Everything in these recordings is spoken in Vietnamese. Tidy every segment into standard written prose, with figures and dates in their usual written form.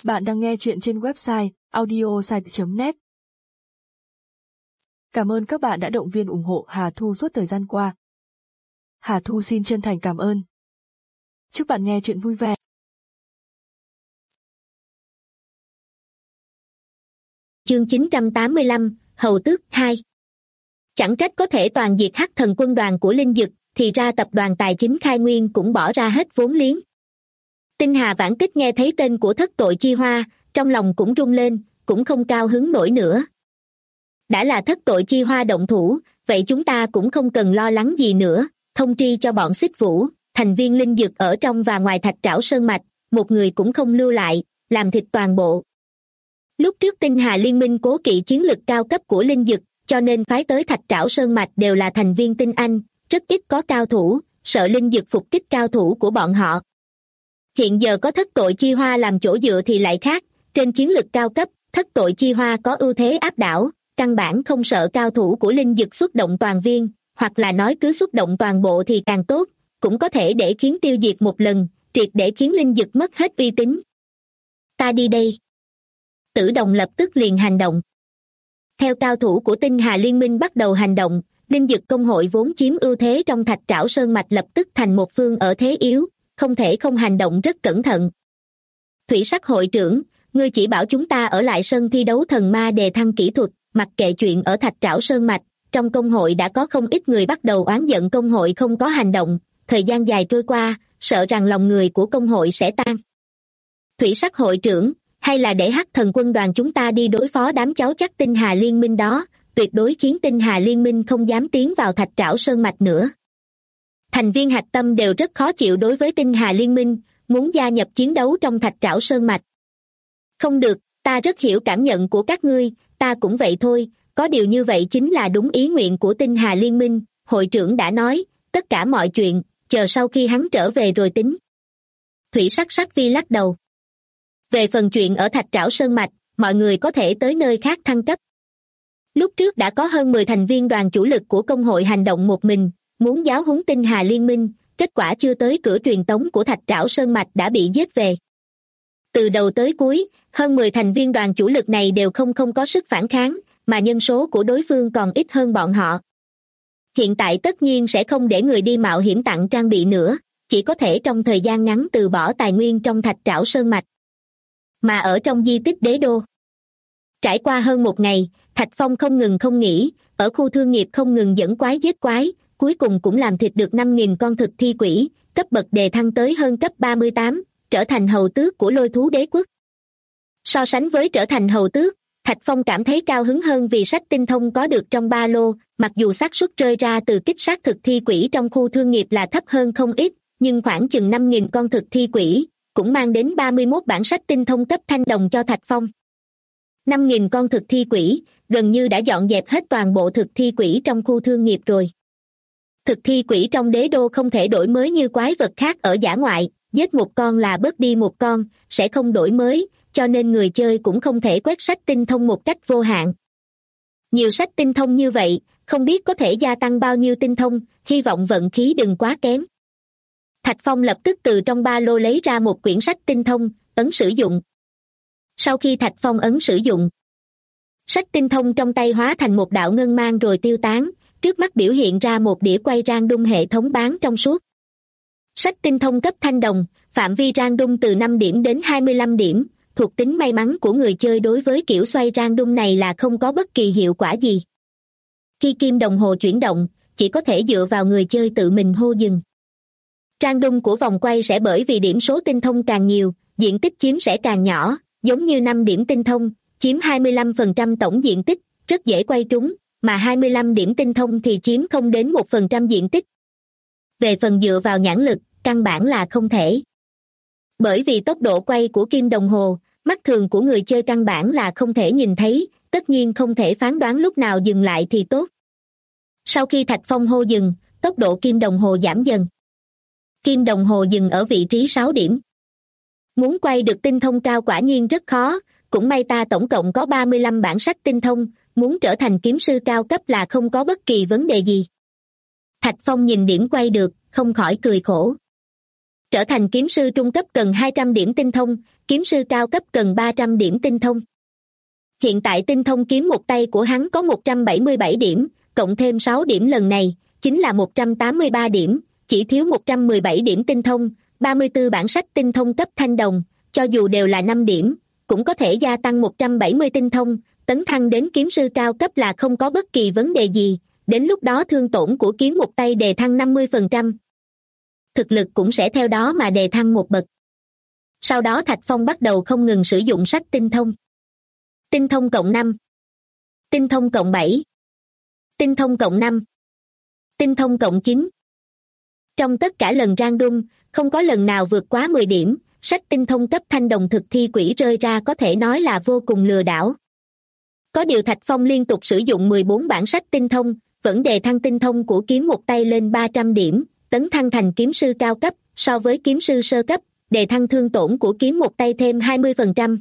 Bạn đang nghe chuyện trên website audiosite.net. Cảm ơn các bạn đã động viên ủng hộ Hà Thu suốt thời gian qua. Hà Thu xin chân thành cảm ơn. Chúc bạn nghe chuyện vui vẻ. Chương 985, Hầu Tước 2. Chẳng trách có thể toàn diệt Hắc Thần quân đoàn của Linh Dực, thì ra tập đoàn tài chính Khai Nguyên cũng bỏ ra hết vốn liếng. Tinh Hà Vãn Tích nghe thấy tên của Thất Tội Chi Hoa, trong lòng cũng rung lên, cũng không cao hứng nổi nữa. Đã là Thất Tội Chi Hoa động thủ, vậy chúng ta cũng không cần lo lắng gì nữa, thông tri cho bọn Xích Vũ, thành viên Linh Dực ở trong và ngoài Thạch Trảo Sơn Mạch, một người cũng không lưu lại, làm thịt toàn bộ. Lúc trước Tinh Hà Liên minh cố kỵ chiến lực cao cấp của Linh Dực, cho nên phái tới Thạch Trảo Sơn Mạch đều là thành viên tinh anh, rất ít có cao thủ, sợ Linh Dực phục kích cao thủ của bọn họ. Hiện giờ có Thất Tội Chi Hoa làm chỗ dựa thì lại khác, trên chiến lực cao cấp, Thất Tội Chi Hoa có ưu thế áp đảo, căn bản không sợ cao thủ của Linh Dực xuất động toàn viên, hoặc là nói cứ xuất động toàn bộ thì càng tốt, cũng có thể để khiến tiêu diệt một lần, triệt để khiến Linh Dực mất hết uy tín. Ta đi đây. Tử Đồng lập tức liền hành động. Theo cao thủ của Tinh Hà Liên minh bắt đầu hành động, Linh Dực công hội vốn chiếm ưu thế trong Thạch Trảo Sơn Mạch lập tức thành một phương ở thế yếu, không thể không hành động rất cẩn thận. Thủy Sắc hội trưởng, ngươi chỉ bảo chúng ta ở lại sân thi đấu thần ma đề thăng kỹ thuật, mặc kệ chuyện ở Thạch Trảo Sơn Mạch, trong công hội đã có không ít người bắt đầu oán giận công hội không có hành động, thời gian dài trôi qua, sợ rằng lòng người của công hội sẽ tan. Thủy Sắc hội trưởng, hay là để Hắc Thần quân đoàn chúng ta đi đối phó đám cháu chắc Tinh Hà Liên minh đó, tuyệt đối khiến Tinh Hà Liên minh không dám tiến vào Thạch Trảo Sơn Mạch nữa. Thành viên hạch tâm đều rất khó chịu đối với Tinh Hà Liên minh, muốn gia nhập chiến đấu trong Thạch Trảo Sơn Mạch. Không được, ta rất hiểu cảm nhận của các ngươi, ta cũng vậy thôi, có điều như vậy chính là đúng ý nguyện của Tinh Hà Liên minh, hội trưởng đã nói, tất cả mọi chuyện, chờ sau khi hắn trở về rồi tính. Thủy Sắc Vi lắc đầu. Về phần chuyện ở Thạch Trảo Sơn Mạch, mọi người có thể tới nơi khác thăng cấp. Lúc trước đã có hơn 10 thành viên đoàn chủ lực của công hội hành động một mình, muốn giáo huấn Tinh Hà Liên minh, kết quả chưa tới cửa truyền tống của Thạch Trảo Sơn Mạch đã bị giết về. Từ đầu tới cuối, hơn 10 thành viên đoàn chủ lực này đều không có sức phản kháng, mà nhân số của đối phương còn ít hơn bọn họ. Hiện tại tất nhiên sẽ không để người đi mạo hiểm tặng trang bị nữa, chỉ có thể trong thời gian ngắn từ bỏ tài nguyên trong Thạch Trảo Sơn Mạch. Mà ở trong di tích đế đô, trải qua hơn một ngày, Thạch Phong không ngừng không nghỉ, ở khu thương nghiệp không ngừng dẫn quái giết quái, cuối cùng cũng làm thịt được 5.000 con thực thi quỷ, cấp bậc đề thăng tới hơn cấp 38, trở thành hầu tước của Lôi Thú Đế Quốc. So sánh với trở thành hầu tước, Thạch Phong cảm thấy cao hứng hơn vì sách tinh thông có được trong ba lô, mặc dù xác suất rơi ra từ kích sát thực thi quỷ trong khu thương nghiệp là thấp hơn không ít, nhưng khoảng chừng 5.000 con thực thi quỷ, cũng mang đến 31 bản sách tinh thông cấp thanh đồng cho Thạch Phong. 5.000 con thực thi quỷ, gần như đã dọn dẹp hết toàn bộ thực thi quỷ trong khu thương nghiệp rồi. Thực thi quỷ trong đế đô không thể đổi mới như quái vật khác ở dã ngoại, giết một con là bớt đi một con, sẽ không đổi mới, cho nên người chơi cũng không thể quét sách tinh thông một cách vô hạn. Nhiều sách tinh thông như vậy, không biết có thể gia tăng bao nhiêu tinh thông, hy vọng vận khí đừng quá kém. Thạch Phong lập tức từ trong ba lô lấy ra một quyển sách tinh thông, ấn sử dụng. Sau khi Thạch Phong ấn sử dụng, sách tinh thông trong tay hóa thành một đạo ngân mang rồi tiêu tán, trước mắt biểu hiện ra một đĩa quay random hệ thống bán trong suốt. Sách tinh thông cấp thanh đồng, phạm vi random từ 5 điểm đến 25 điểm, thuộc tính may mắn của người chơi đối với kiểu xoay random này là không có bất kỳ hiệu quả gì. Khi kim đồng hồ chuyển động, chỉ có thể dựa vào người chơi tự mình hô dừng. Random của vòng quay sẽ bởi vì điểm số tinh thông càng nhiều, diện tích chiếm sẽ càng nhỏ, giống như 5 điểm tinh thông, chiếm 25% tổng diện tích, rất dễ quay trúng, mà 25 điểm tinh thông thì chiếm không đến 1% diện tích. Về phần dựa vào nhãn lực, căn bản là không thể. Bởi vì tốc độ quay của kim đồng hồ, mắt thường của người chơi căn bản là không thể nhìn thấy, tất nhiên không thể phán đoán lúc nào dừng lại thì tốt. Sau khi Thạch Phong hô dừng, tốc độ kim đồng hồ giảm dần. Kim đồng hồ dừng ở vị trí 6 điểm. Muốn quay được tinh thông cao quả nhiên rất khó, cũng may ta tổng cộng có 35 bản sách tinh thông, muốn trở thành kiếm sư cao cấp là không có bất kỳ vấn đề gì. Thạch Phong nhìn điểm quay được, không khỏi cười khổ. Trở thành kiếm sư trung cấp cần 200 điểm tinh thông, kiếm sư cao cấp cần 300 điểm tinh thông. Hiện tại tinh thông kiếm một tay của hắn có 177 điểm, cộng thêm 6 điểm lần này, chính là 183 điểm, chỉ thiếu 117 điểm tinh thông, 34 bản sách tinh thông cấp thanh đồng, cho dù đều là 5 điểm, cũng có thể gia tăng 170 tinh thông, tấn thăng đến kiếm sư cao cấp là không có bất kỳ vấn đề gì, đến lúc đó thương tổn của kiếm một tay đề thăng 50%. Thực lực cũng sẽ theo đó mà đề thăng một bậc. Sau đó Thạch Phong bắt đầu không ngừng sử dụng sách tinh thông. Tinh thông cộng 5, tinh thông cộng 7, tinh thông cộng 5, tinh thông cộng 9. Trong tất cả lần random, không có lần nào vượt quá 10 điểm, sách tinh thông cấp thanh đồng thực thi quỷ rơi ra có thể nói là vô cùng lừa đảo. Có điều Thạch Phong liên tục sử dụng 14 bản sách tinh thông, vẫn đề thăng tinh thông của kiếm một tay lên 300 điểm, tấn thăng thành kiếm sư cao cấp, so với kiếm sư sơ cấp, đề thăng thương tổn của kiếm một tay thêm 20%.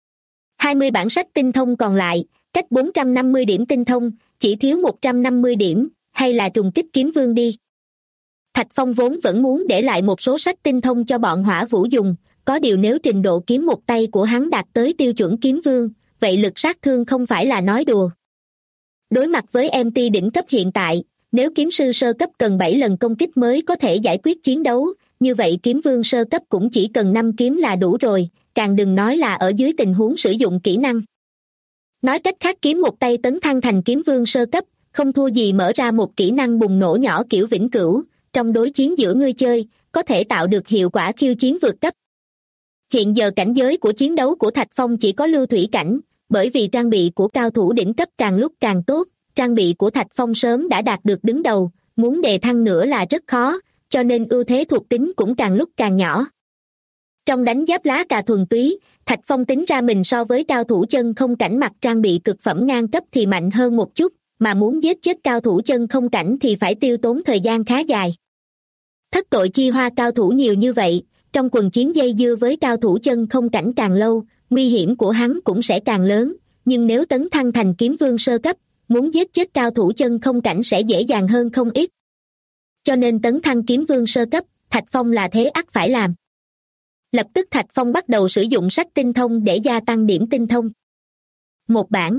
20 bản sách tinh thông còn lại, cách 450 điểm tinh thông, chỉ thiếu 150 điểm, hay là trùng kích kiếm vương đi. Thạch Phong vốn vẫn muốn để lại một số sách tinh thông cho bọn Hỏa Vũ dùng, có điều nếu trình độ kiếm một tay của hắn đạt tới tiêu chuẩn kiếm vương, vậy lực sát thương không phải là nói đùa. Đối mặt với MT đỉnh cấp hiện tại, nếu kiếm sư sơ cấp cần 7 lần công kích mới có thể giải quyết chiến đấu, như vậy kiếm vương sơ cấp cũng chỉ cần 5 kiếm là đủ rồi, càng đừng nói là ở dưới tình huống sử dụng kỹ năng. Nói cách khác, kiếm một tay tấn thăng thành kiếm vương sơ cấp, không thua gì mở ra một kỹ năng bùng nổ nhỏ kiểu vĩnh cửu, trong đối chiến giữa người chơi, có thể tạo được hiệu quả khiêu chiến vượt cấp. Hiện giờ cảnh giới của chiến đấu của Thạch Phong chỉ có lưu thủy cảnh, bởi vì trang bị của cao thủ đỉnh cấp càng lúc càng tốt, trang bị của Thạch Phong sớm đã đạt được đứng đầu, muốn đề thăng nữa là rất khó, cho nên ưu thế thuộc tính cũng càng lúc càng nhỏ. Trong đánh giáp lá cà thuần túy, Thạch Phong tính ra mình so với cao thủ chân không cảnh mặc trang bị cực phẩm ngang cấp thì mạnh hơn một chút, mà muốn giết chết cao thủ chân không cảnh thì phải tiêu tốn thời gian khá dài. Thất tội chi hoa cao thủ nhiều như vậy, trong quần chiến dây dưa với cao thủ chân không cảnh càng lâu, nguy hiểm của hắn cũng sẽ càng lớn, nhưng nếu tấn thăng thành kiếm vương sơ cấp, muốn giết chết cao thủ chân không cảnh sẽ dễ dàng hơn không ít. Cho nên tấn thăng kiếm vương sơ cấp, Thạch Phong là thế ắt phải làm. Lập tức Thạch Phong bắt đầu sử dụng sách tinh thông để gia tăng điểm tinh thông. 1 bản,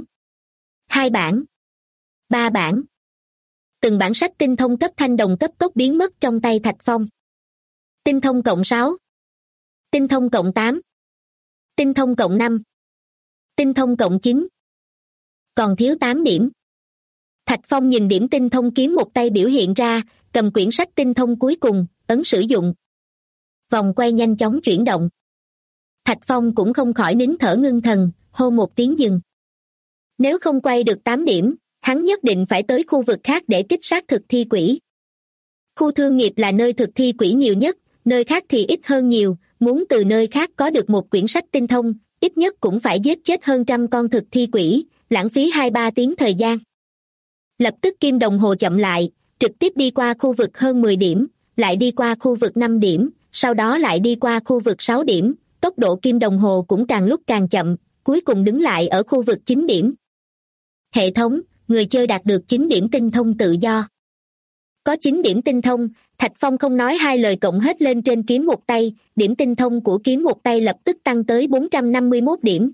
2 bản, 3 bản. Từng bản sách tinh thông cấp thanh đồng cấp tốc biến mất trong tay Thạch Phong. Tinh thông cộng 6, tinh thông cộng 8, tinh thông cộng 5, tinh thông cộng 9. Còn thiếu 8 điểm. Thạch Phong nhìn điểm tinh thông kiếm một tay biểu hiện ra, cầm quyển sách tinh thông cuối cùng, ấn sử dụng. Vòng quay nhanh chóng chuyển động. Thạch Phong cũng không khỏi nín thở ngưng thần, hô một tiếng dừng. Nếu không quay được 8 điểm, hắn nhất định phải tới khu vực khác để kích sát thực thi quỷ. Khu thương nghiệp là nơi thực thi quỷ nhiều nhất, nơi khác thì ít hơn nhiều, muốn từ nơi khác có được một quyển sách tinh thông, ít nhất cũng phải giết chết hơn 100 con thực thi quỷ, lãng phí 2-3 tiếng thời gian. Lập tức kim đồng hồ chậm lại, trực tiếp đi qua khu vực hơn 10 điểm, lại đi qua khu vực 5 điểm, sau đó lại đi qua khu vực 6 điểm, tốc độ kim đồng hồ cũng càng lúc càng chậm, cuối cùng đứng lại ở khu vực 9 điểm. Hệ thống, người chơi đạt được 9 điểm tinh thông tự do. Có 9 điểm tinh thông, Thạch Phong không nói hai lời cộng hết lên trên kiếm một tay, điểm tinh thông của kiếm một tay lập tức tăng tới 451 điểm.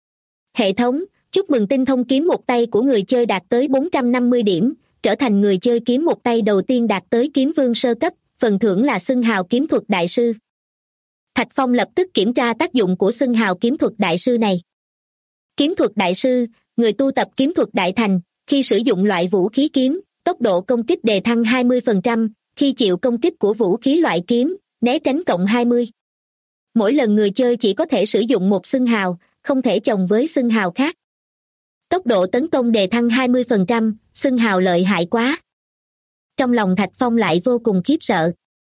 Hệ thống, chúc mừng tinh thông kiếm một tay của người chơi đạt tới 450 điểm, trở thành người chơi kiếm một tay đầu tiên đạt tới kiếm vương sơ cấp, phần thưởng là xưng hào kiếm thuật đại sư. Thạch Phong lập tức kiểm tra tác dụng của xưng hào kiếm thuật đại sư này. Kiếm thuật đại sư, người tu tập kiếm thuật đại thành, khi sử dụng loại vũ khí kiếm, tốc độ công kích đề thăng 20%, khi chịu công kích của vũ khí loại kiếm, né tránh cộng 20. Mỗi lần người chơi chỉ có thể sử dụng một xưng hào, không thể chồng với xưng hào khác. Tốc độ tấn công đề thăng 20%, xưng hào lợi hại quá. Trong lòng Thạch Phong lại vô cùng khiếp sợ.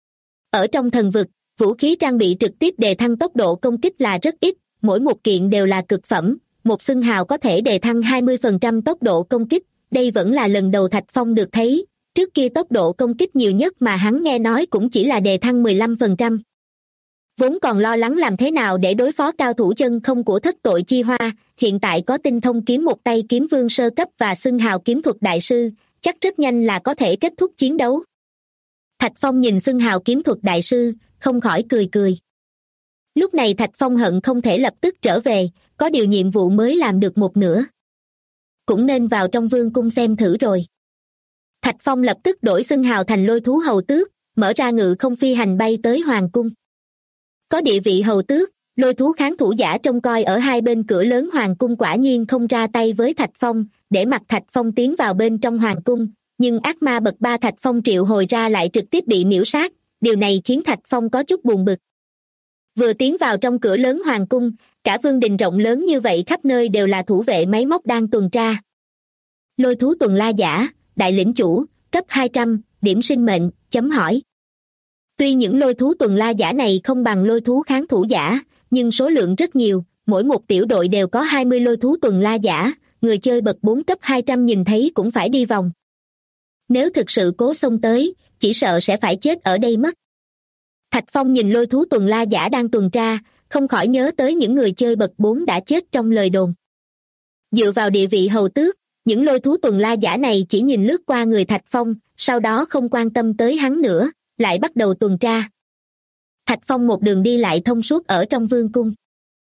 Ở trong thần vực, vũ khí trang bị trực tiếp đề thăng tốc độ công kích là rất ít, mỗi một kiện đều là cực phẩm, một xưng hào có thể đề thăng 20% tốc độ công kích, đây vẫn là lần đầu Thạch Phong được thấy, trước kia tốc độ công kích nhiều nhất mà hắn nghe nói cũng chỉ là đề thăng 15%. Vốn còn lo lắng làm thế nào để đối phó cao thủ chân không của thất tội chi hoa, hiện tại có tinh thông kiếm một tay kiếm vương sơ cấp và xưng hào kiếm thuật đại sư, chắc rất nhanh là có thể kết thúc chiến đấu. Thạch Phong nhìn xưng hào kiếm thuật đại sư, không khỏi cười cười. Lúc này Thạch Phong hận không thể lập tức trở về, có điều nhiệm vụ mới làm được một nửa. Cũng nên vào trong vương cung xem thử rồi. Thạch Phong lập tức đổi xưng hào thành Lôi Thú Hầu Tước, mở ra ngự không phi hành bay tới hoàng cung. Có địa vị hầu tước, Lôi Thú kháng thủ giả trông coi ở hai bên cửa lớn hoàng cung quả nhiên không ra tay với Thạch Phong, để mặc Thạch Phong tiến vào bên trong hoàng cung, nhưng ác ma bậc 3 Thạch Phong triệu hồi ra lại trực tiếp bị miễu sát, điều này khiến Thạch Phong có chút buồn bực. Vừa tiến vào trong cửa lớn hoàng cung, cả vương đình rộng lớn như vậy khắp nơi đều là thủ vệ máy móc đang tuần tra. Lôi thú tuần la giả, đại lĩnh chủ, cấp 200, điểm sinh mệnh, chấm hỏi. Tuy những lôi thú tuần la giả này không bằng lôi thú kháng thủ giả, nhưng số lượng rất nhiều, mỗi một tiểu đội đều có 20 lôi thú tuần la giả, người chơi bậc 4 cấp 200 nhìn thấy cũng phải đi vòng. Nếu thực sự cố xông tới, chỉ sợ sẽ phải chết ở đây mất. Thạch Phong nhìn lôi thú tuần la giả đang tuần tra, không khỏi nhớ tới những người chơi bậc 4 đã chết trong lời đồn. Dựa vào địa vị hầu tước, những lôi thú tuần la giả này chỉ nhìn lướt qua người Thạch Phong, sau đó không quan tâm tới hắn nữa, lại bắt đầu tuần tra. Thạch Phong một đường đi lại thông suốt ở trong vương cung.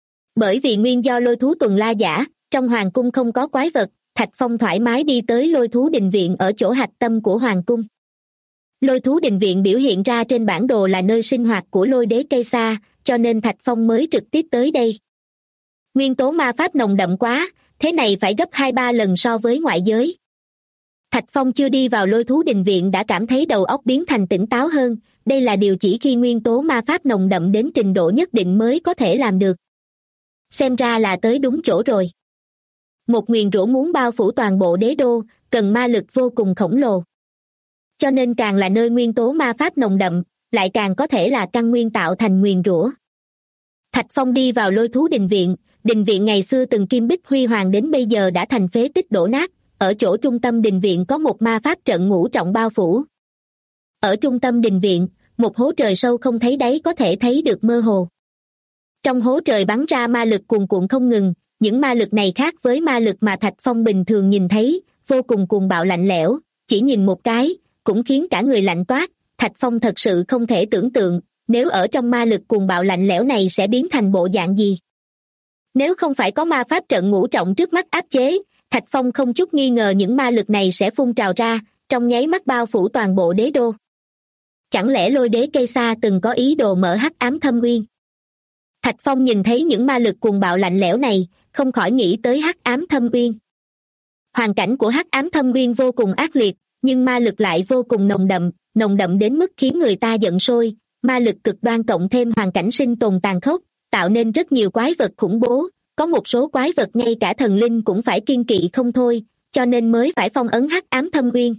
Bởi vì nguyên do lôi thú tuần la giả, trong hoàng cung không có quái vật, Thạch Phong thoải mái đi tới lôi thú đình viện ở chỗ hạch tâm của hoàng cung. Lôi thú đình viện biểu hiện ra trên bản đồ là nơi sinh hoạt của lôi đế cây sa, cho nên Thạch Phong mới trực tiếp tới đây. Nguyên tố ma pháp nồng đậm quá, thế này phải gấp 2-3 lần so với ngoại giới. Thạch Phong chưa đi vào lôi thú đình viện đã cảm thấy đầu óc biến thành tỉnh táo hơn, đây là điều chỉ khi nguyên tố ma pháp nồng đậm đến trình độ nhất định mới có thể làm được. Xem ra là tới đúng chỗ rồi. Một nguyền rủa muốn bao phủ toàn bộ đế đô, cần ma lực vô cùng khổng lồ. Cho nên càng là nơi nguyên tố ma pháp nồng đậm, lại càng có thể là căn nguyên tạo thành nguyền rủa. Thạch Phong đi vào lôi thú đình viện ngày xưa từng kim bích huy hoàng đến bây giờ đã thành phế tích đổ nát, ở chỗ trung tâm đình viện có một ma pháp trận ngũ trọng bao phủ. Ở trung tâm đình viện, một hố trời sâu không thấy đáy có thể thấy được mơ hồ. Trong hố trời bắn ra ma lực cuồn cuộn không ngừng, những ma lực này khác với ma lực mà Thạch Phong bình thường nhìn thấy, vô cùng cuồng bạo lạnh lẽo, chỉ nhìn một cái, cũng khiến cả người lạnh toát. Thạch Phong thật sự không thể tưởng tượng, nếu ở trong ma lực cuồng bạo lạnh lẽo này sẽ biến thành bộ dạng gì. Nếu không phải có ma pháp trận ngũ trọng trước mắt áp chế, Thạch Phong không chút nghi ngờ những ma lực này sẽ phun trào ra, trong nháy mắt bao phủ toàn bộ đế đô. Chẳng lẽ lôi đế cây sa từng có ý đồ mở hắc ám thâm uyên? Thạch Phong nhìn thấy những ma lực cuồng bạo lạnh lẽo này, không khỏi nghĩ tới hắc ám thâm uyên. Hoàn cảnh của hắc ám thâm uyên vô cùng ác liệt, nhưng ma lực lại vô cùng nồng đậm đến mức khiến người ta giận sôi, ma lực cực đoan cộng thêm hoàn cảnh sinh tồn tàn khốc, tạo nên rất nhiều quái vật khủng bố, có một số quái vật ngay cả thần linh cũng phải kiêng kỵ không thôi, cho nên mới phải phong ấn hắc ám thâm uyên.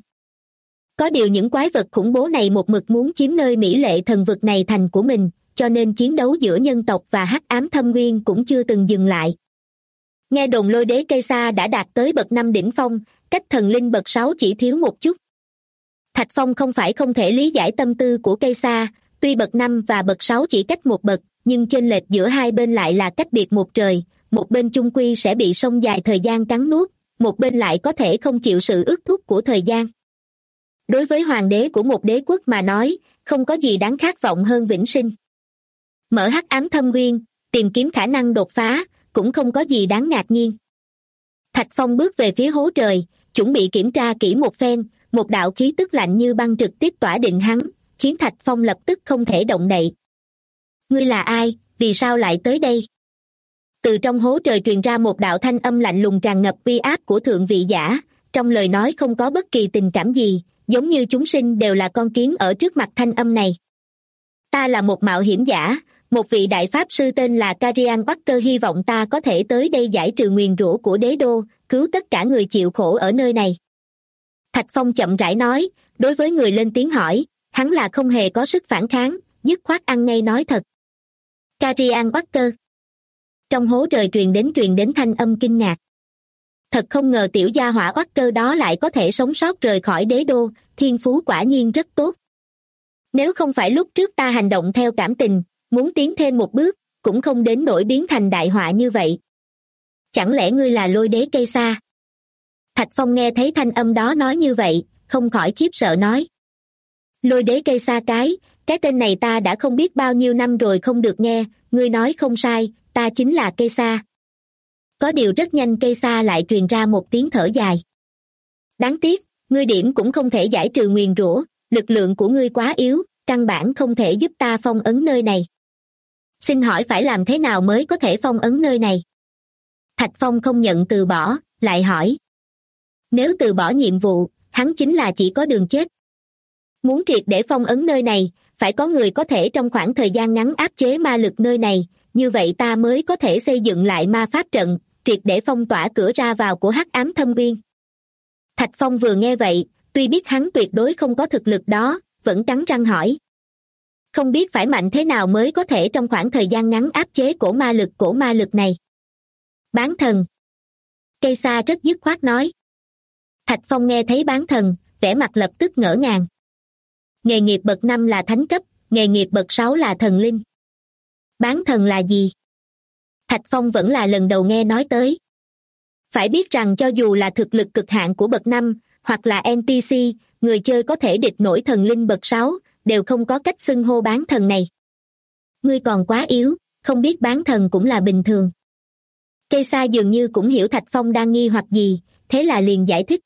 Có điều những quái vật khủng bố này một mực muốn chiếm nơi mỹ lệ thần vực này thành của mình, cho nên chiến đấu giữa nhân tộc và hắc ám thâm uyên cũng chưa từng dừng lại. Nghe đồn lôi đế cây sa đã đạt tới bậc 5 đỉnh phong, cách thần linh bậc 6 chỉ thiếu một chút. Thạch Phong không phải không thể lý giải tâm tư của cây sa, tuy bậc 5 và bậc 6 chỉ cách một bậc, nhưng chênh lệch giữa hai bên lại là cách biệt một trời, một bên chung quy sẽ bị sông dài thời gian cắn nuốt, một bên lại có thể không chịu sự ước thúc của thời gian. Đối với hoàng đế của một đế quốc mà nói, không có gì đáng khát vọng hơn vĩnh sinh. Mở hắc ám thâm uyên, tìm kiếm khả năng đột phá, cũng không có gì đáng ngạc nhiên. Thạch Phong bước về phía hố trời, chuẩn bị kiểm tra kỹ một phen, một đạo khí tức lạnh như băng trực tiếp tỏa định hắn, khiến Thạch Phong lập tức không thể động đậy. Ngươi là ai, vì sao lại tới đây? Từ trong hố trời truyền ra một đạo thanh âm lạnh lùng tràn ngập uy áp của thượng vị giả, trong lời nói không có bất kỳ tình cảm gì, giống như chúng sinh đều là con kiến ở trước mặt thanh âm này. Ta là một mạo hiểm giả, một vị đại pháp sư tên là Carian Walker, hy vọng ta có thể tới đây giải trừ nguyền rủa của đế đô, cứu tất cả người chịu khổ ở nơi này. Thạch Phong chậm rãi nói, đối với người lên tiếng hỏi, hắn là không hề có sức phản kháng, dứt khoát ăn ngay nói thật. Carian Walker. Trong hố trời truyền đến thanh âm kinh ngạc. Thật không ngờ tiểu gia hỏa Walker đó lại có thể sống sót rời khỏi đế đô, thiên phú quả nhiên rất tốt. Nếu không phải lúc trước ta hành động theo cảm tình, muốn tiến thêm một bước, cũng không đến nỗi biến thành đại họa như vậy. Chẳng lẽ ngươi là lôi đế cây sa? Thạch Phong nghe thấy thanh âm đó nói như vậy, không khỏi khiếp sợ nói. Lôi đế cây sa Cái tên này ta đã không biết bao nhiêu năm rồi không được nghe, ngươi nói không sai, ta chính là Cây Sa. Có điều rất nhanh Cây Sa lại truyền ra một tiếng thở dài. Đáng tiếc, ngươi điểm cũng không thể giải trừ nguyền rủa, lực lượng của ngươi quá yếu, căn bản không thể giúp ta phong ấn nơi này. Xin hỏi phải làm thế nào mới có thể phong ấn nơi này? Thạch Phong không nhận từ bỏ, lại hỏi. Nếu từ bỏ nhiệm vụ, hắn chính là chỉ có đường chết. Muốn triệt để phong ấn nơi này, phải có người có thể trong khoảng thời gian ngắn áp chế ma lực nơi này, như vậy ta mới có thể xây dựng lại ma pháp trận, triệt để phong tỏa cửa ra vào của Hắc Ám Thâm Uyên. Thạch Phong vừa nghe vậy, tuy biết hắn tuyệt đối không có thực lực đó, vẫn cắn răng hỏi. Không biết phải mạnh thế nào mới có thể trong khoảng thời gian ngắn áp chế cổ ma lực này. Bán thần. Cây Sa rất dứt khoát nói. Thạch Phong nghe thấy bán thần, vẻ mặt lập tức ngỡ ngàng. Nghề nghiệp bậc 5 là thánh cấp, nghề nghiệp bậc 6 là thần linh. Bán thần là gì? Thạch Phong vẫn là lần đầu nghe nói tới. Phải biết rằng cho dù là thực lực cực hạn của bậc 5, hoặc là NPC, người chơi có thể địch nổi thần linh bậc 6, đều không có cách xưng hô bán thần này. Ngươi còn quá yếu, không biết bán thần cũng là bình thường. Cây Sa dường như cũng hiểu Thạch Phong đang nghi hoặc gì, thế là liền giải thích.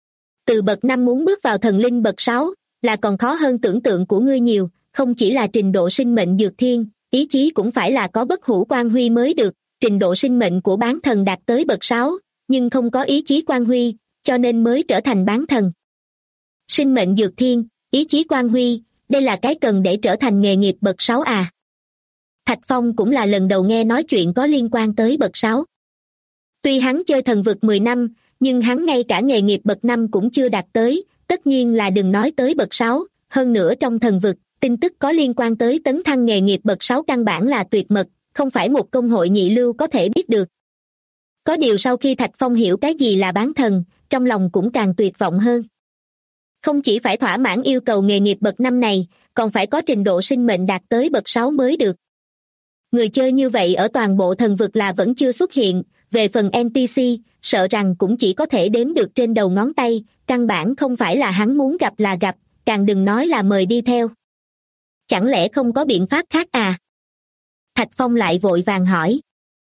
Từ bậc 5 muốn bước vào thần linh bậc 6, là còn khó hơn tưởng tượng của ngươi nhiều, không chỉ là trình độ sinh mệnh dược thiên, ý chí cũng phải là có bất hủ quan huy mới được. Trình độ sinh mệnh của bán thần đạt tới bậc 6, nhưng không có ý chí quan huy, cho nên mới trở thành bán thần. Sinh mệnh dược thiên, ý chí quan huy, đây là cái cần để trở thành nghề nghiệp bậc 6 à? Thạch Phong cũng là lần đầu nghe nói chuyện có liên quan tới bậc 6. Tuy hắn chơi thần vực 10 năm, nhưng hắn ngay cả nghề nghiệp bậc 5 cũng chưa đạt tới, tất nhiên là đừng nói tới bậc 6, hơn nữa trong thần vực, tin tức có liên quan tới tấn thăng nghề nghiệp bậc 6 căn bản là tuyệt mật, không phải một công hội nhị lưu có thể biết được. Có điều sau khi Thạch Phong hiểu cái gì là bán thần, trong lòng cũng càng tuyệt vọng hơn. Không chỉ phải thỏa mãn yêu cầu nghề nghiệp bậc 5 này, còn phải có trình độ sinh mệnh đạt tới bậc 6 mới được. Người chơi như vậy ở toàn bộ thần vực là vẫn chưa xuất hiện, về phần NPC, sợ rằng cũng chỉ có thể đếm được trên đầu ngón tay, căn bản không phải là hắn muốn gặp là gặp, càng đừng nói là mời đi theo. Chẳng lẽ không có biện pháp khác à? Thạch Phong lại vội vàng hỏi.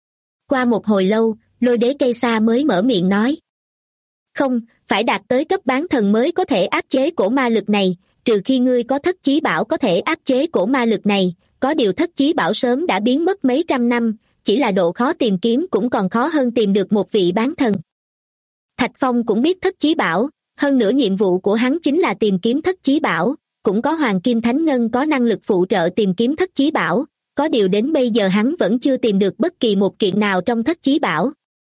Qua một hồi lâu, Lôi Đế Cây Sa mới mở miệng nói. Không, phải đạt tới cấp bán thần mới có thể áp chế cổ ma lực này, trừ khi ngươi có thất chí bảo có thể áp chế cổ ma lực này, có điều thất chí bảo sớm đã biến mất mấy trăm năm, chỉ là độ khó tìm kiếm cũng còn khó hơn tìm được một vị bán thần. Thạch Phong cũng biết thất chí bảo, hơn nữa nhiệm vụ của hắn chính là tìm kiếm thất chí bảo, cũng có Hoàng Kim Thánh Ngân có năng lực phụ trợ tìm kiếm thất chí bảo, có điều đến bây giờ hắn vẫn chưa tìm được bất kỳ một kiện nào trong thất chí bảo.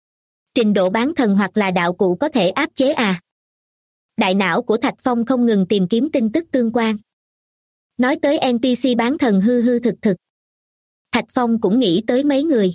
Trình độ bán thần hoặc là đạo cụ có thể áp chế à? Đại não của Thạch Phong không ngừng tìm kiếm tin tức tương quan. Nói tới NPC bán thần hư hư thực thực. Thạch Phong cũng nghĩ tới mấy người.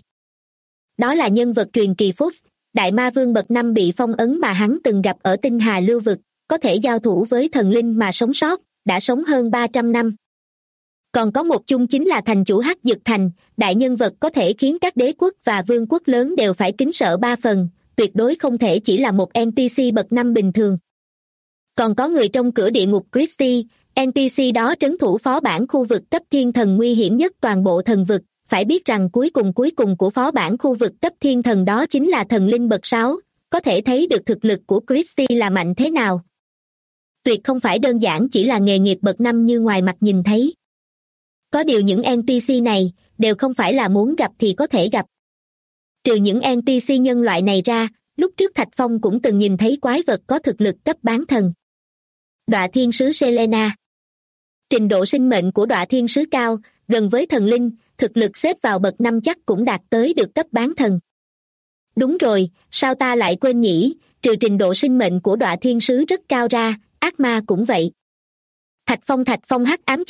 Đó là nhân vật truyền kỳ Phúc, Đại Ma Vương bậc 5 bị phong ấn mà hắn từng gặp ở Tinh Hà Lưu Vực, có thể giao thủ với thần linh mà sống sót, đã sống hơn 300 năm. Còn có một chung chính là thành chủ Hắc Dực Thành, đại nhân vật có thể khiến các đế quốc và vương quốc lớn đều phải kính sợ 3 phần, tuyệt đối không thể chỉ là một NPC bậc 5 bình thường. Còn có người trong cửa địa ngục Christie, NPC đó trấn thủ phó bản khu vực cấp thiên thần nguy hiểm nhất toàn bộ thần vực, phải biết rằng cuối cùng của phó bản khu vực cấp thiên thần đó chính là thần linh bậc 6, có thể thấy được thực lực của Christie là mạnh thế nào. Tuyệt không phải đơn giản chỉ là nghề nghiệp bậc 5 như ngoài mặt nhìn thấy. Có điều những NPC này đều không phải là muốn gặp thì có thể gặp. Trừ những NPC nhân loại này ra, lúc trước Thạch Phong cũng từng nhìn thấy quái vật có thực lực cấp bán thần. Đọa thiên sứ Selena. Trình độ sinh mệnh của đọa thiên sứ cao, gần với thần linh, thực lực xếp vào bậc 5 chắc cũng đạt tới được cấp bán thần. Đúng rồi, sao ta lại quên nhỉ, trừ trình độ sinh mệnh của đọa thiên sứ rất cao ra, ác ma cũng vậy. Thạch Phong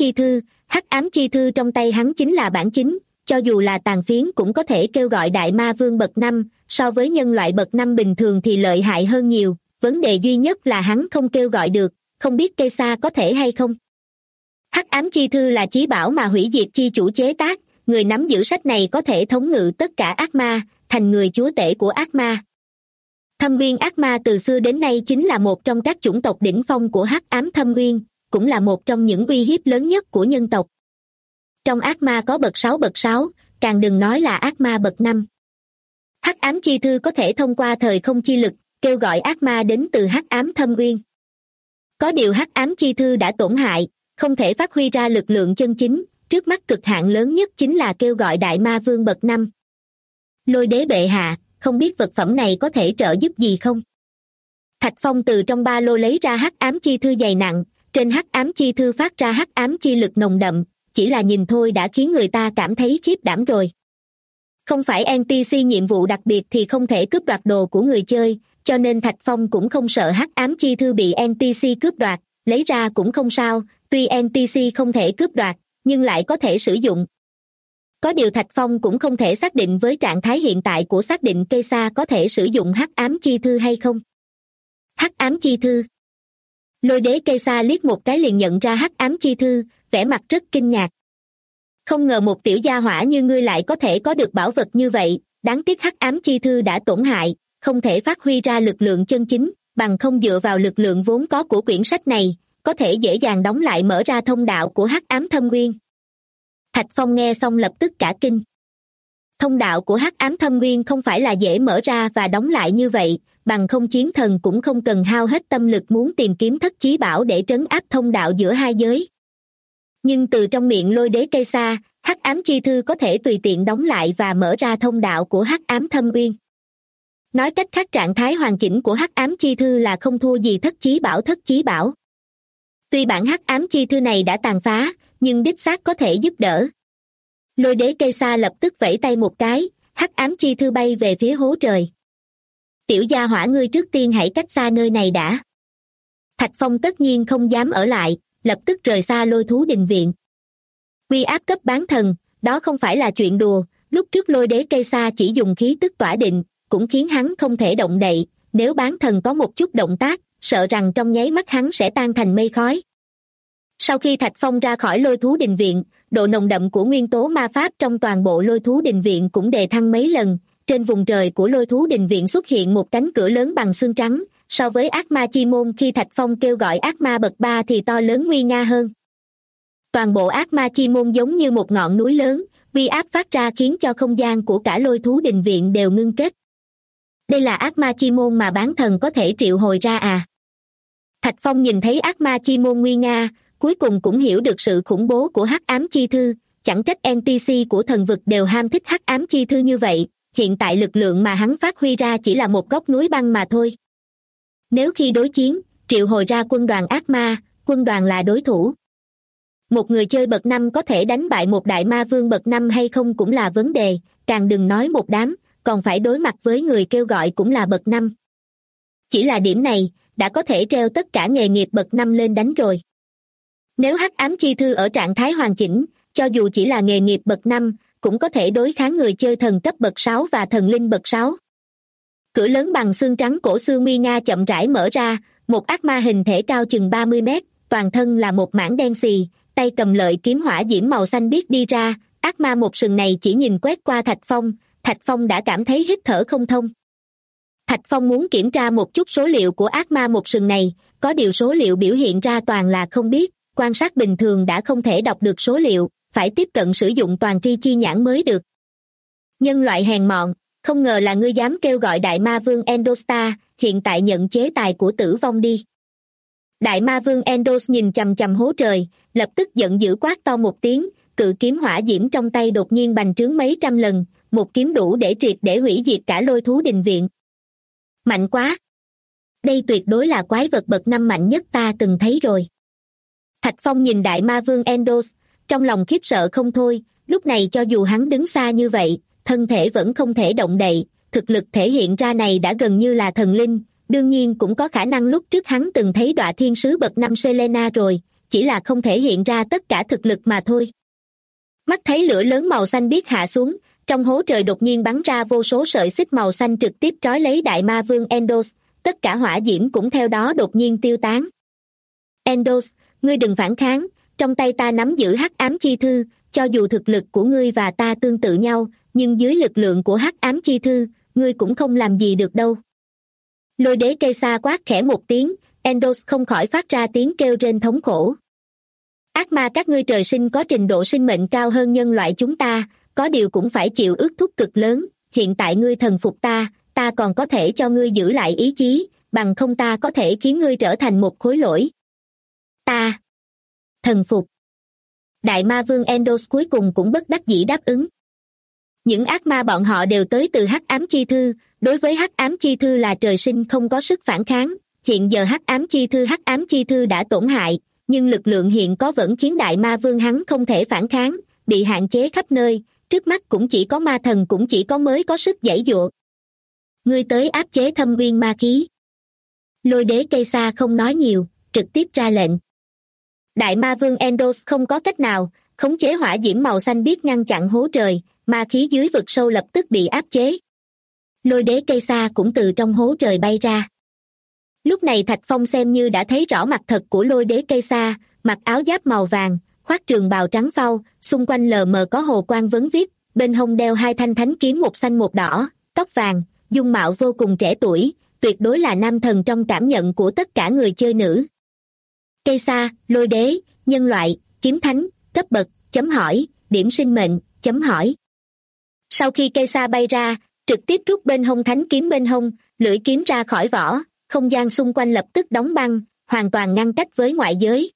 hắc ám chi thư trong tay hắn chính là bản chính, cho dù là tàn phiến cũng có thể kêu gọi đại ma vương bậc 5, so với nhân loại bậc 5 bình thường thì lợi hại hơn nhiều, vấn đề duy nhất là hắn không kêu gọi được, không biết Cây Sa có thể hay không. Hắc ám chi thư là chí bảo mà hủy diệt chi chủ chế tác, người nắm giữ sách này có thể thống ngự tất cả ác ma, thành người chúa tể của ác ma. Thâm uyên ác ma từ xưa đến nay chính là một trong các chủng tộc đỉnh phong của hắc ám thâm uyên, cũng là một trong những uy hiếp lớn nhất của nhân tộc. Trong ác ma có bậc 6, càng đừng nói là ác ma bậc 5. Hắc ám chi thư có thể thông qua thời không chi lực, kêu gọi ác ma đến từ hắc ám thâm uyên. Có điều hắc ám chi thư đã tổn hại, không thể phát huy ra lực lượng chân chính, trước mắt cực hạn lớn nhất chính là kêu gọi đại ma vương bậc 5. Lôi đế bệ hạ, không biết vật phẩm này có thể trợ giúp gì không? Thạch Phong từ trong ba lô lấy ra hắc ám chi thư dày nặng, trên hắc ám chi thư phát ra hắc ám chi lực nồng đậm, chỉ là nhìn thôi đã khiến người ta cảm thấy khiếp đảm rồi. Không phải NPC nhiệm vụ đặc biệt thì không thể cướp đoạt đồ của người chơi, cho nên Thạch Phong cũng không sợ hắc ám chi thư bị NPC cướp đoạt, lấy ra cũng không sao, tuy NPC không thể cướp đoạt, nhưng lại có thể sử dụng. Có điều Thạch Phong cũng không thể xác định với trạng thái hiện tại của xác định cây sa có thể sử dụng hắc ám chi thư hay không. Hắc ám chi thư. Lôi đế cây sa liếc một cái liền nhận ra hắc ám chi thư, vẻ mặt rất kinh ngạc. Không ngờ một tiểu gia hỏa như ngươi lại có thể có được bảo vật như vậy, đáng tiếc hắc ám chi thư đã tổn hại, không thể phát huy ra lực lượng chân chính, bằng không dựa vào lực lượng vốn có của quyển sách này, có thể dễ dàng đóng lại mở ra thông đạo của hắc ám thâm uyên. Thạch Phong nghe xong lập tức cả kinh. Thông đạo của hắc ám thâm uyên không phải là dễ mở ra và đóng lại như vậy, bằng không chiến thần cũng không cần hao hết tâm lực muốn tìm kiếm thất chí bảo để trấn áp thông đạo giữa hai giới. Nhưng từ trong miệng lôi đế cây sa, hắc ám chi thư có thể tùy tiện đóng lại và mở ra thông đạo của hắc ám thâm uyên. Nói cách khác trạng thái hoàn chỉnh của hắc ám chi thư là không thua gì thất chí bảo. Tuy bản hắc ám chi thư này đã tàn phá, nhưng đích xác có thể giúp đỡ. Lôi đế cây sa lập tức vẫy tay một cái, hắc ám chi thư bay về phía hố trời. Tiểu gia hỏa ngươi trước tiên hãy cách xa nơi này đã. Thạch Phong tất nhiên không dám ở lại, lập tức rời xa lôi thú đình viện. Uy áp cấp bán thần, đó không phải là chuyện đùa, lúc trước lôi đế cây sa chỉ dùng khí tức tỏa định, cũng khiến hắn không thể động đậy, nếu bán thần có một chút động tác, sợ rằng trong nháy mắt hắn sẽ tan thành mây khói. Sau khi Thạch Phong ra khỏi lôi thú đình viện, độ nồng đậm của nguyên tố ma pháp trong toàn bộ lôi thú đình viện cũng đề thăng mấy lần, trên vùng trời của lôi thú đình viện xuất hiện một cánh cửa lớn bằng xương trắng, so với ác ma chi môn khi Thạch Phong kêu gọi ác ma bậc 3 thì to lớn nguy nga hơn. Toàn bộ ác ma chi môn giống như một ngọn núi lớn, uy áp phát ra khiến cho không gian của cả lôi thú đình viện đều ngưng kết. Đây là ác ma chi môn mà bán thần có thể triệu hồi ra à? Thạch Phong nhìn thấy ác ma chi môn nguy nga, cuối cùng cũng hiểu được sự khủng bố của hắc ám chi thư, chẳng trách NPC của thần vực đều ham thích hắc ám chi thư như vậy, hiện tại lực lượng mà hắn phát huy ra chỉ là một góc núi băng mà thôi. Nếu khi đối chiến, triệu hồi ra quân đoàn ác ma, quân đoàn là đối thủ. Một người chơi bậc 5 có thể đánh bại một đại ma vương bậc 5 hay không cũng là vấn đề, càng đừng nói một đám, còn phải đối mặt với người kêu gọi cũng là bậc 5. Chỉ là điểm này, đã có thể treo tất cả nghề nghiệp bậc 5 lên đánh rồi. Nếu hắc ám chi thư ở trạng thái hoàn chỉnh, cho dù chỉ là nghề nghiệp bậc 5, cũng có thể đối kháng người chơi thần cấp bậc 6 và thần linh bậc 6. Cửa lớn bằng xương trắng cổ xưa nguy nga chậm rãi mở ra, một ác ma hình thể cao chừng 30 mét, toàn thân là một mảng đen xì, tay cầm lợi kiếm hỏa diễm màu xanh biếc đi ra, ác ma một sừng này chỉ nhìn quét qua Thạch Phong đã cảm thấy hít thở không thông. Thạch Phong muốn kiểm tra một chút số liệu của ác ma một sừng này, có điều số liệu biểu hiện ra toàn là không biết, quan sát bình thường đã không thể đọc được số liệu, phải tiếp cận sử dụng toàn tri chi nhãn mới được. Nhân loại hèn mọn, không ngờ là ngươi dám kêu gọi đại ma vương Endostar, hiện tại nhận chế tài của tử vong đi. Đại ma vương Endos nhìn chằm chằm hố trời, lập tức giận dữ quát to một tiếng, cự kiếm hỏa diễm trong tay đột nhiên bành trướng mấy trăm lần, một kiếm đủ để triệt để hủy diệt cả lôi thú đình viện. Mạnh quá! Đây tuyệt đối là quái vật bậc 5 mạnh nhất ta từng thấy rồi. Thạch Phong nhìn đại ma vương Endos, trong lòng khiếp sợ không thôi, lúc này cho dù hắn đứng xa như vậy, thân thể vẫn không thể động đậy, thực lực thể hiện ra này đã gần như là thần linh, đương nhiên cũng có khả năng lúc trước hắn từng thấy đọa thiên sứ bậc 5 Selena rồi, chỉ là không thể hiện ra tất cả thực lực mà thôi. Mắt thấy lửa lớn màu xanh biếc hạ xuống, trong hố trời đột nhiên bắn ra vô số sợi xích màu xanh trực tiếp trói lấy đại ma vương Endos, tất cả hỏa diễm cũng theo đó đột nhiên tiêu tán. Endos, ngươi đừng phản kháng, trong tay ta nắm giữ hắc ám chi thư, cho dù thực lực của ngươi và ta tương tự nhau, nhưng dưới lực lượng của hắc ám chi thư, ngươi cũng không làm gì được đâu. Lôi đế cây sa quát khẽ một tiếng, Endos không khỏi phát ra tiếng kêu rên thống khổ. Ác ma các ngươi trời sinh có trình độ sinh mệnh cao hơn nhân loại chúng ta, có điều cũng phải chịu ước thúc cực lớn. Hiện tại ngươi thần phục ta, ta còn có thể cho ngươi giữ lại ý chí, bằng không ta có thể khiến ngươi trở thành một khối lỗi. Ta thần phục. Đại ma vương Endos cuối cùng cũng bất đắc dĩ đáp ứng. Những ác ma bọn họ đều tới từ hắc ám chi thư, đối với hắc ám chi thư là trời sinh không có sức phản kháng. Hiện giờ hắc ám chi thư đã tổn hại, nhưng lực lượng hiện có vẫn khiến đại ma vương hắn không thể phản kháng, bị hạn chế khắp nơi, trước mắt cũng chỉ có ma thần cũng chỉ có mới có sức giãy giụa. Ngươi tới áp chế thâm uyên ma khí. Lôi đế cây xa không nói nhiều, trực tiếp ra lệnh. Đại ma vương Endos không có cách nào, khống chế hỏa diễm màu xanh biếc ngăn chặn hố trời, ma khí dưới vực sâu lập tức bị áp chế. Lôi đế cây xa cũng từ trong hố trời bay ra. Lúc này Thạch Phong xem như đã thấy rõ mặt thật của lôi đế cây xa, mặc áo giáp màu vàng, khoác trường bào trắng phau, xung quanh lờ mờ có hồ quang vấn víp, bên hông đeo hai thanh thánh kiếm một xanh một đỏ, tóc vàng, dung mạo vô cùng trẻ tuổi, tuyệt đối là nam thần trong cảm nhận của tất cả người chơi nữ. Cây xa, lôi đế, nhân loại, kiếm thánh, cấp bậc, chấm hỏi, điểm sinh mệnh, chấm hỏi. Sau khi cây xa bay ra, trực tiếp rút bên hông thánh kiếm bên hông, lưỡi kiếm ra khỏi vỏ, không gian xung quanh lập tức đóng băng, hoàn toàn ngăn cách với ngoại giới.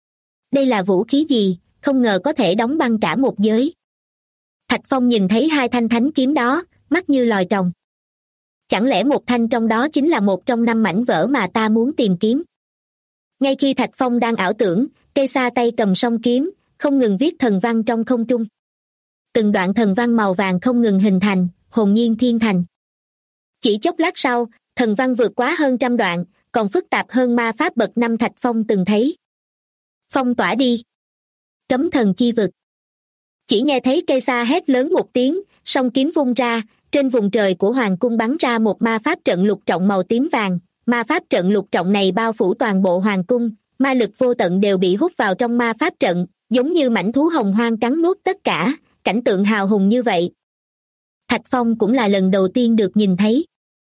Đây là vũ khí gì, không ngờ có thể đóng băng cả một giới. Thạch Phong nhìn thấy hai thanh thánh kiếm đó, mắt như lòi tròng. Chẳng lẽ một thanh trong đó chính là một trong 5 mảnh vỡ mà ta muốn tìm kiếm? Ngay khi Thạch Phong đang ảo tưởng, cây xa tay cầm song kiếm, không ngừng viết thần văn trong không trung. Từng đoạn thần văn màu vàng không ngừng hình thành, hồn nhiên thiên thành. Chỉ chốc lát sau, thần văn vượt quá hơn 100 đoạn, còn phức tạp hơn ma pháp bậc 5 Thạch Phong từng thấy. Phong tỏa đi. Cấm thần chi vực. Chỉ nghe thấy cây xa hét lớn một tiếng, song kiếm vung ra, trên vùng trời của hoàng cung bắn ra một ma pháp trận lục trọng màu tím vàng. Ma pháp trận lục trọng này bao phủ toàn bộ hoàng cung, ma lực vô tận đều bị hút vào trong ma pháp trận, giống như mãnh thú hồng hoang cắn nuốt tất cả, cảnh tượng hào hùng như vậy. Thạch Phong cũng là lần đầu tiên được nhìn thấy.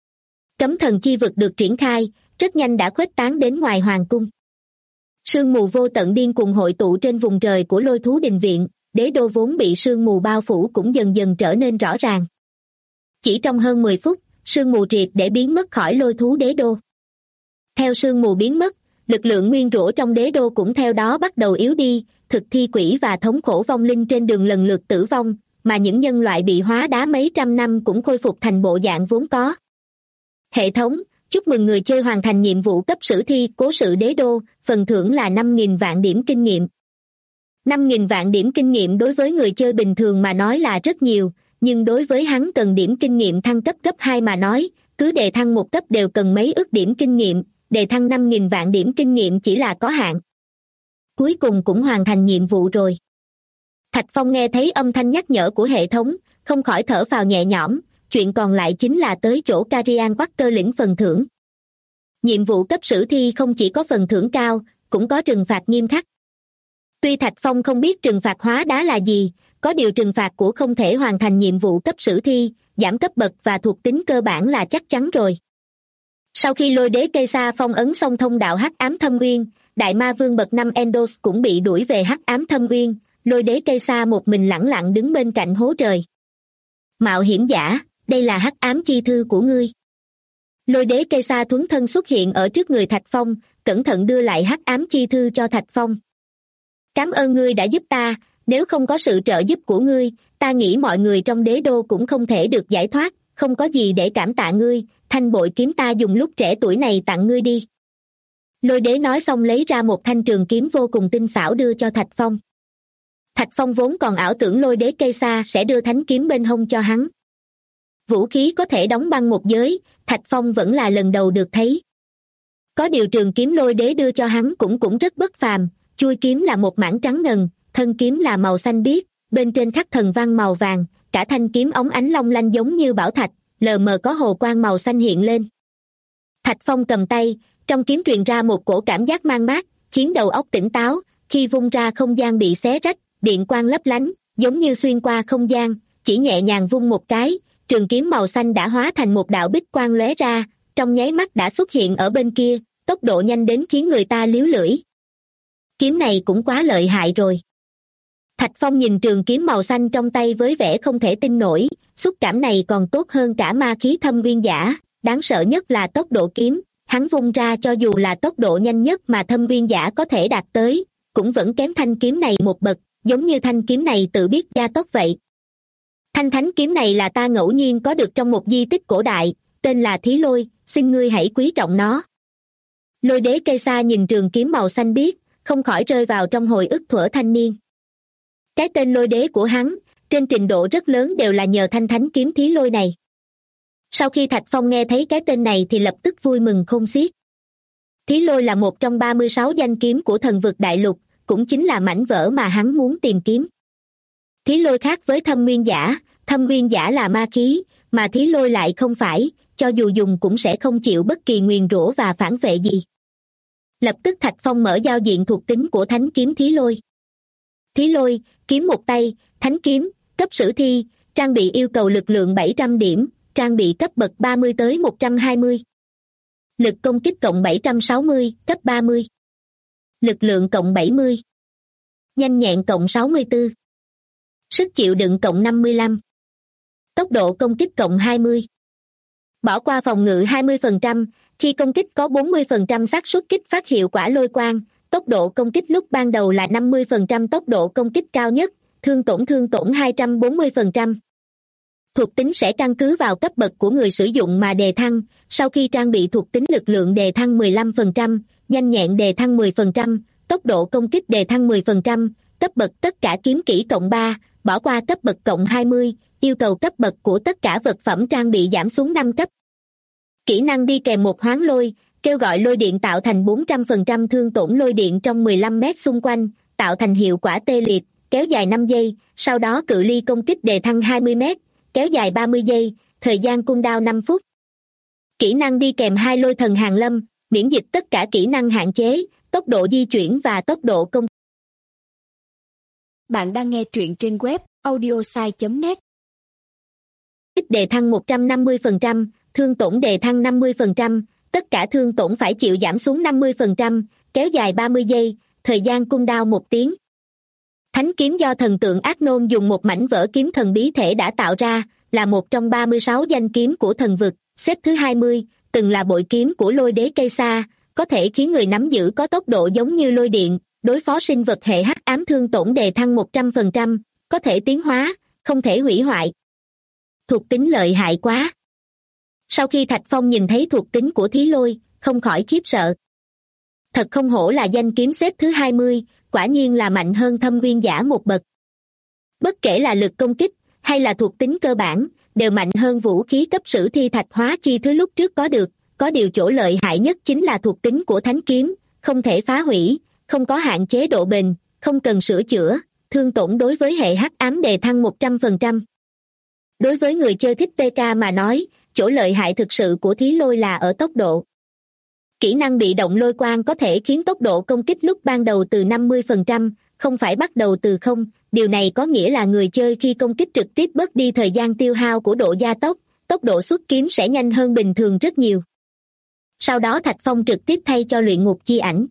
Cấm thần chi vực được triển khai, rất nhanh đã khuếch tán đến ngoài hoàng cung. Sương mù vô tận điên cuồng hội tụ trên vùng trời của Lôi Thú Đình Viện, đế đô vốn bị sương mù bao phủ cũng dần dần trở nên rõ ràng. Chỉ trong hơn 10 phút, sương mù triệt để biến mất khỏi Lôi Thú đế đô. Theo sương mù biến mất, lực lượng nguyên rủa trong đế đô cũng theo đó bắt đầu yếu đi, thực thi quỷ và thống khổ vong linh trên đường lần lượt tử vong, mà những nhân loại bị hóa đá mấy trăm năm cũng khôi phục thành bộ dạng vốn có. Hệ thống, chúc mừng người chơi hoàn thành nhiệm vụ cấp sử thi cố sự đế đô, phần thưởng là 5.000 vạn điểm kinh nghiệm. 5.000 vạn điểm kinh nghiệm đối với người chơi bình thường mà nói là rất nhiều, nhưng đối với hắn cần điểm kinh nghiệm thăng cấp cấp 2 mà nói, cứ đề thăng một cấp đều cần mấy ức điểm kinh nghiệm, đề thăng 5.000 vạn điểm kinh nghiệm chỉ là có hạn. Cuối cùng cũng hoàn thành nhiệm vụ rồi. Thạch Phong nghe thấy âm thanh nhắc nhở của hệ thống, không khỏi thở phào nhẹ nhõm, chuyện còn lại chính là tới chỗ Carian Walker lĩnh phần thưởng. Nhiệm vụ cấp sử thi không chỉ có phần thưởng cao, cũng có trừng phạt nghiêm khắc. Tuy Thạch Phong không biết trừng phạt hóa đá là gì, có điều trừng phạt của không thể hoàn thành nhiệm vụ cấp sử thi, giảm cấp bậc và thuộc tính cơ bản là chắc chắn rồi. Sau khi lôi đế cây xa phong ấn xong thông đạo hắc ám thâm uyên, đại ma vương bậc 5 Endos cũng bị đuổi về hắc ám thâm uyên, lôi đế cây xa một mình lẳng lặng đứng bên cạnh hố trời. Mạo hiểm giả, đây là hắc ám chi thư của ngươi. Lôi đế cây xa thuấn thân xuất hiện ở trước người Thạch Phong, cẩn thận đưa lại hắc ám chi thư cho Thạch Phong. Cảm ơn ngươi đã giúp ta, nếu không có sự trợ giúp của ngươi, ta nghĩ mọi người trong đế đô cũng không thể được giải thoát, không có gì để cảm tạ ngươi, thanh bội kiếm ta dùng lúc trẻ tuổi này tặng ngươi đi. Lôi đế nói xong lấy ra một thanh trường kiếm vô cùng tinh xảo đưa cho Thạch Phong. Thạch Phong vốn còn ảo tưởng lôi đế cây xa sẽ đưa thánh kiếm bên hông cho hắn. Vũ khí có thể đóng băng một giới, Thạch Phong vẫn là lần đầu được thấy. Có điều trường kiếm lôi đế đưa cho hắn cũng rất bất phàm, chuôi kiếm là một mảng trắng ngần, thân kiếm là màu xanh biếc, bên trên khắc thần văn màu vàng, cả thanh kiếm óng ánh long lanh giống như bảo thạch, lờ mờ có hồ quang màu xanh hiện lên. Thạch Phong cầm tay, trong kiếm truyền ra một cổ cảm giác mang mát, khiến đầu óc tỉnh táo, khi vung ra không gian bị xé rách, điện quang lấp lánh, giống như xuyên qua không gian, chỉ nhẹ nhàng vung một cái, trường kiếm màu xanh đã hóa thành một đạo bích quang lóe ra, trong nháy mắt đã xuất hiện ở bên kia, tốc độ nhanh đến khiến người ta líu lưỡi. Kiếm này cũng quá lợi hại rồi. Thạch Phong nhìn trường kiếm màu xanh trong tay với vẻ không thể tin nổi, xúc cảm này còn tốt hơn cả ma khí thâm viên giả, đáng sợ nhất là tốc độ kiếm, hắn vung ra cho dù là tốc độ nhanh nhất mà thâm viên giả có thể đạt tới, cũng vẫn kém thanh kiếm này một bậc, giống như thanh kiếm này tự biết gia tốc vậy. Thanh thánh kiếm này là ta ngẫu nhiên có được trong một di tích cổ đại, tên là Thí Lôi, xin ngươi hãy quý trọng nó. Lôi đế cây xa nhìn trường kiếm màu xanh biếc, không khỏi rơi vào trong hồi ức thuở thanh niên. Cái tên lôi đế của hắn, trên trình độ rất lớn đều là nhờ thanh thánh kiếm Thí Lôi này. Sau khi Thạch Phong nghe thấy cái tên này thì lập tức vui mừng khôn xiết. Thí Lôi là một trong 36 danh kiếm của thần vực đại lục, cũng chính là mảnh vỡ mà hắn muốn tìm kiếm. Thí Lôi khác với thâm nguyên giả là ma khí, mà Thí Lôi lại không phải, cho dù dùng cũng sẽ không chịu bất kỳ nguyền rủa và phản vệ gì. Lập tức Thạch Phong mở giao diện thuộc tính của thánh kiếm Thí Lôi. Thí Lôi, kiếm một tay, thánh kiếm, cấp sử thi, trang bị yêu cầu lực lượng 700 điểm, trang bị cấp bậc 30 tới 120. Lực công kích cộng 760, cấp 30. Lực lượng cộng 70. Nhanh nhẹn cộng 64. Sức chịu đựng cộng 55. Tốc độ công kích cộng 20. Bỏ qua phòng ngự 20%, khi công kích có 40% xác suất kích phát hiệu quả lôi quang, tốc độ công kích lúc ban đầu là 50% tốc độ công kích cao nhất, thương tổn 240%. Thuộc tính sẽ căn cứ vào cấp bậc của người sử dụng mà đề thăng, sau khi trang bị thuộc tính lực lượng đề thăng 15%, nhanh nhẹn đề thăng 10%, tốc độ công kích đề thăng 10%, cấp bậc tất cả kiếm kỹ cộng 3, bỏ qua cấp bậc cộng 20, yêu cầu cấp bậc của tất cả vật phẩm trang bị giảm xuống 5 cấp. Kỹ năng đi kèm một hoán lôi, kêu gọi lôi điện tạo thành 400% thương tổn lôi điện trong 15 mét xung quanh, tạo thành hiệu quả tê liệt, kéo dài 5 giây, sau đó cự ly công kích đề thăng 20 mét, kéo dài 30 giây, thời gian cooldown 5 phút. Kỹ năng đi kèm hai lôi thần hàng lâm, miễn dịch tất cả kỹ năng hạn chế, tốc độ di chuyển và tốc độ công. Bạn đang nghe truyện trên web audiosai.net. Đề thăng 150%, thương tổn đề thăng 50%, tất cả thương tổn phải chịu giảm xuống 50%, kéo dài 30 giây, thời gian cooldown 1 tiếng. Thánh kiếm do thần tượng Ác Nôn dùng một mảnh vỡ kiếm thần bí thể đã tạo ra, là một trong 36 danh kiếm của thần vực, xếp thứ 20, từng là bội kiếm của lôi đế cây sa, có thể khiến người nắm giữ có tốc độ giống như lôi điện, đối phó sinh vật hệ hắc ám thương tổn đề thăng 100%, có thể tiến hóa, không thể hủy hoại. Thuộc tính lợi hại quá. Sau khi Thạch Phong nhìn thấy thuộc tính của Thí Lôi, không khỏi khiếp sợ. Thật không hổ là danh kiếm xếp thứ 20, quả nhiên là mạnh hơn thâm viên giả một bậc. Bất kể là lực công kích, hay là thuộc tính cơ bản, đều mạnh hơn vũ khí cấp sử thi thạch hóa chi thứ lúc trước có được, có điều chỗ lợi hại nhất chính là thuộc tính của thánh kiếm, không thể phá hủy, không có hạn chế độ bền, không cần sửa chữa, thương tổn đối với hệ hắc ám đề thăng 100%. Đối với người chơi thích PK mà nói, chỗ lợi hại thực sự của Thí Lôi là ở tốc độ. Kỹ năng bị động lôi quang có thể khiến tốc độ công kích lúc ban đầu từ 50%, không phải bắt đầu từ 0, điều này có nghĩa là người chơi khi công kích trực tiếp bớt đi thời gian tiêu hao của độ gia tốc, tốc độ xuất kiếm sẽ nhanh hơn bình thường rất nhiều. Sau đó Thạch Phong trực tiếp thay cho luyện ngục chi ảnh.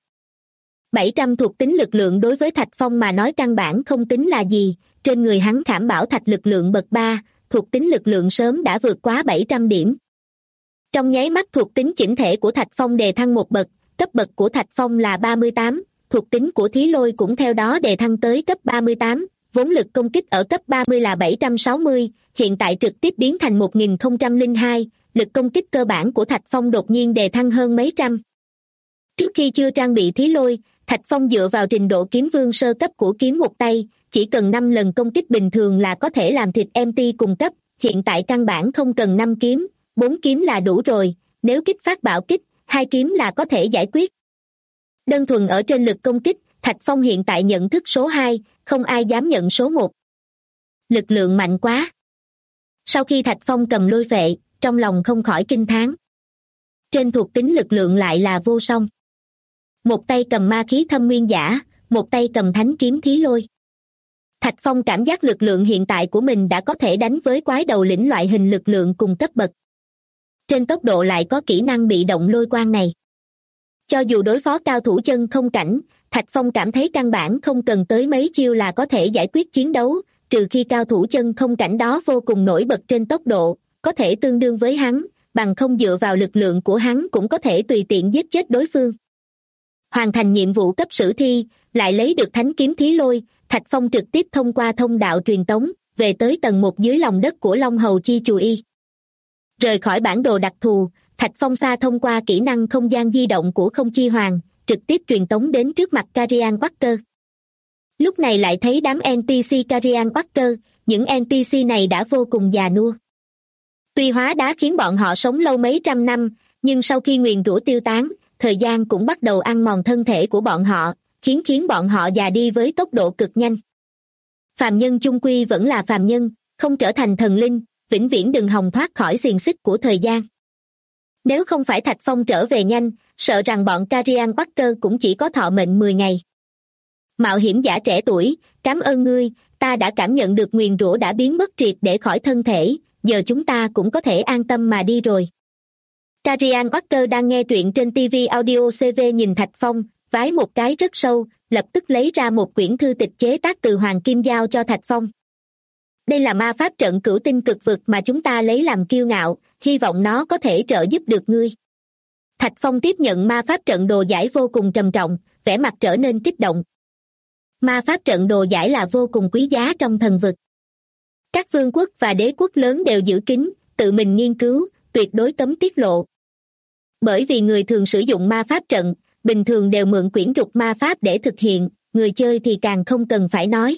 700 thuộc tính lực lượng đối với Thạch Phong mà nói căn bản không tính là gì, trên người hắn khảm bảo thạch lực lượng bậc 3, thuộc tính lực lượng sớm đã vượt quá 700 điểm. Trong nháy mắt thuộc tính chỉnh thể của Thạch Phong đề thăng một bậc, cấp bậc của Thạch Phong là 38, thuộc tính của Thí Lôi cũng theo đó đề thăng tới cấp 38, vốn lực công kích ở cấp 30 là 760, hiện tại trực tiếp biến thành 1002, lực công kích cơ bản của Thạch Phong đột nhiên đề thăng hơn mấy trăm. Trước khi chưa trang bị Thí Lôi, Thạch Phong dựa vào trình độ kiếm vương sơ cấp của kiếm một tay, chỉ cần 5 lần công kích bình thường là có thể làm thịt MT cùng cấp, hiện tại căn bản không cần 5 kiếm, 4 kiếm là đủ rồi, nếu kích phát bạo kích, 2 kiếm là có thể giải quyết. Đơn thuần ở trên lực công kích, Thạch Phong hiện tại nhận thức số 2, không ai dám nhận số 1. Lực lượng mạnh quá. Sau khi Thạch Phong cầm lôi vệ, trong lòng không khỏi kinh thán. Trên thuộc tính lực lượng lại là vô song. Một tay cầm ma khí thâm nguyên giả, một tay cầm thánh kiếm Thí Lôi. Thạch Phong cảm giác lực lượng hiện tại của mình đã có thể đánh với quái đầu lĩnh loại hình lực lượng cùng cấp bậc. Trên tốc độ lại có kỹ năng bị động lôi quang này. Cho dù đối phó cao thủ chân không cảnh, Thạch Phong cảm thấy căn bản không cần tới mấy chiêu là có thể giải quyết chiến đấu, trừ khi cao thủ chân không cảnh đó vô cùng nổi bật trên tốc độ, có thể tương đương với hắn, bằng không dựa vào lực lượng của hắn cũng có thể tùy tiện giết chết đối phương. Hoàn thành nhiệm vụ cấp sử thi, lại lấy được thánh kiếm Thí Lôi, Thạch Phong trực tiếp thông qua thông đạo truyền tống, về tới tầng 1 dưới lòng đất của Long Hầu Chi Chù Y. Rời khỏi bản đồ đặc thù, Thạch Phong xa thông qua kỹ năng không gian di động của Không Chi Hoàng, trực tiếp truyền tống đến trước mặt Carian Walker. Lúc này lại thấy đám NPC Carian Walker, những NPC này đã vô cùng già nua. Tuy hóa đá khiến bọn họ sống lâu mấy trăm năm, nhưng sau khi nguyền rủa tiêu tán, thời gian cũng bắt đầu ăn mòn thân thể của bọn họ, khiến bọn họ già đi với tốc độ cực nhanh. Phàm nhân chung quy vẫn là phàm nhân, không trở thành thần linh, vĩnh viễn đừng hòng thoát khỏi xiềng xích của thời gian. Nếu không phải Thạch Phong trở về nhanh, sợ rằng bọn Carian Walker cũng chỉ có thọ mệnh 10 ngày. Mạo hiểm giả trẻ tuổi, cảm ơn ngươi, ta đã cảm nhận được nguyền rủa đã biến mất triệt để khỏi thân thể, giờ chúng ta cũng có thể an tâm mà đi rồi. Carian Walker đang nghe truyện trên TV Audio CV nhìn Thạch Phong, vái một cái rất sâu, lập tức lấy ra một quyển thư tịch chế tác từ Hoàng Kim giao cho Thạch Phong. Đây là ma pháp trận cửu tinh cực vực mà chúng ta lấy làm kiêu ngạo, hy vọng nó có thể trợ giúp được ngươi. Thạch Phong tiếp nhận ma pháp trận đồ giải vô cùng trầm trọng, vẻ mặt trở nên kích động. Ma pháp trận đồ giải là vô cùng quý giá trong thần vực. Các vương quốc và đế quốc lớn đều giữ kín, tự mình nghiên cứu, tuyệt đối cấm tiết lộ. Bởi vì người thường sử dụng ma pháp trận, bình thường đều mượn quyển trục ma pháp để thực hiện, người chơi thì càng không cần phải nói.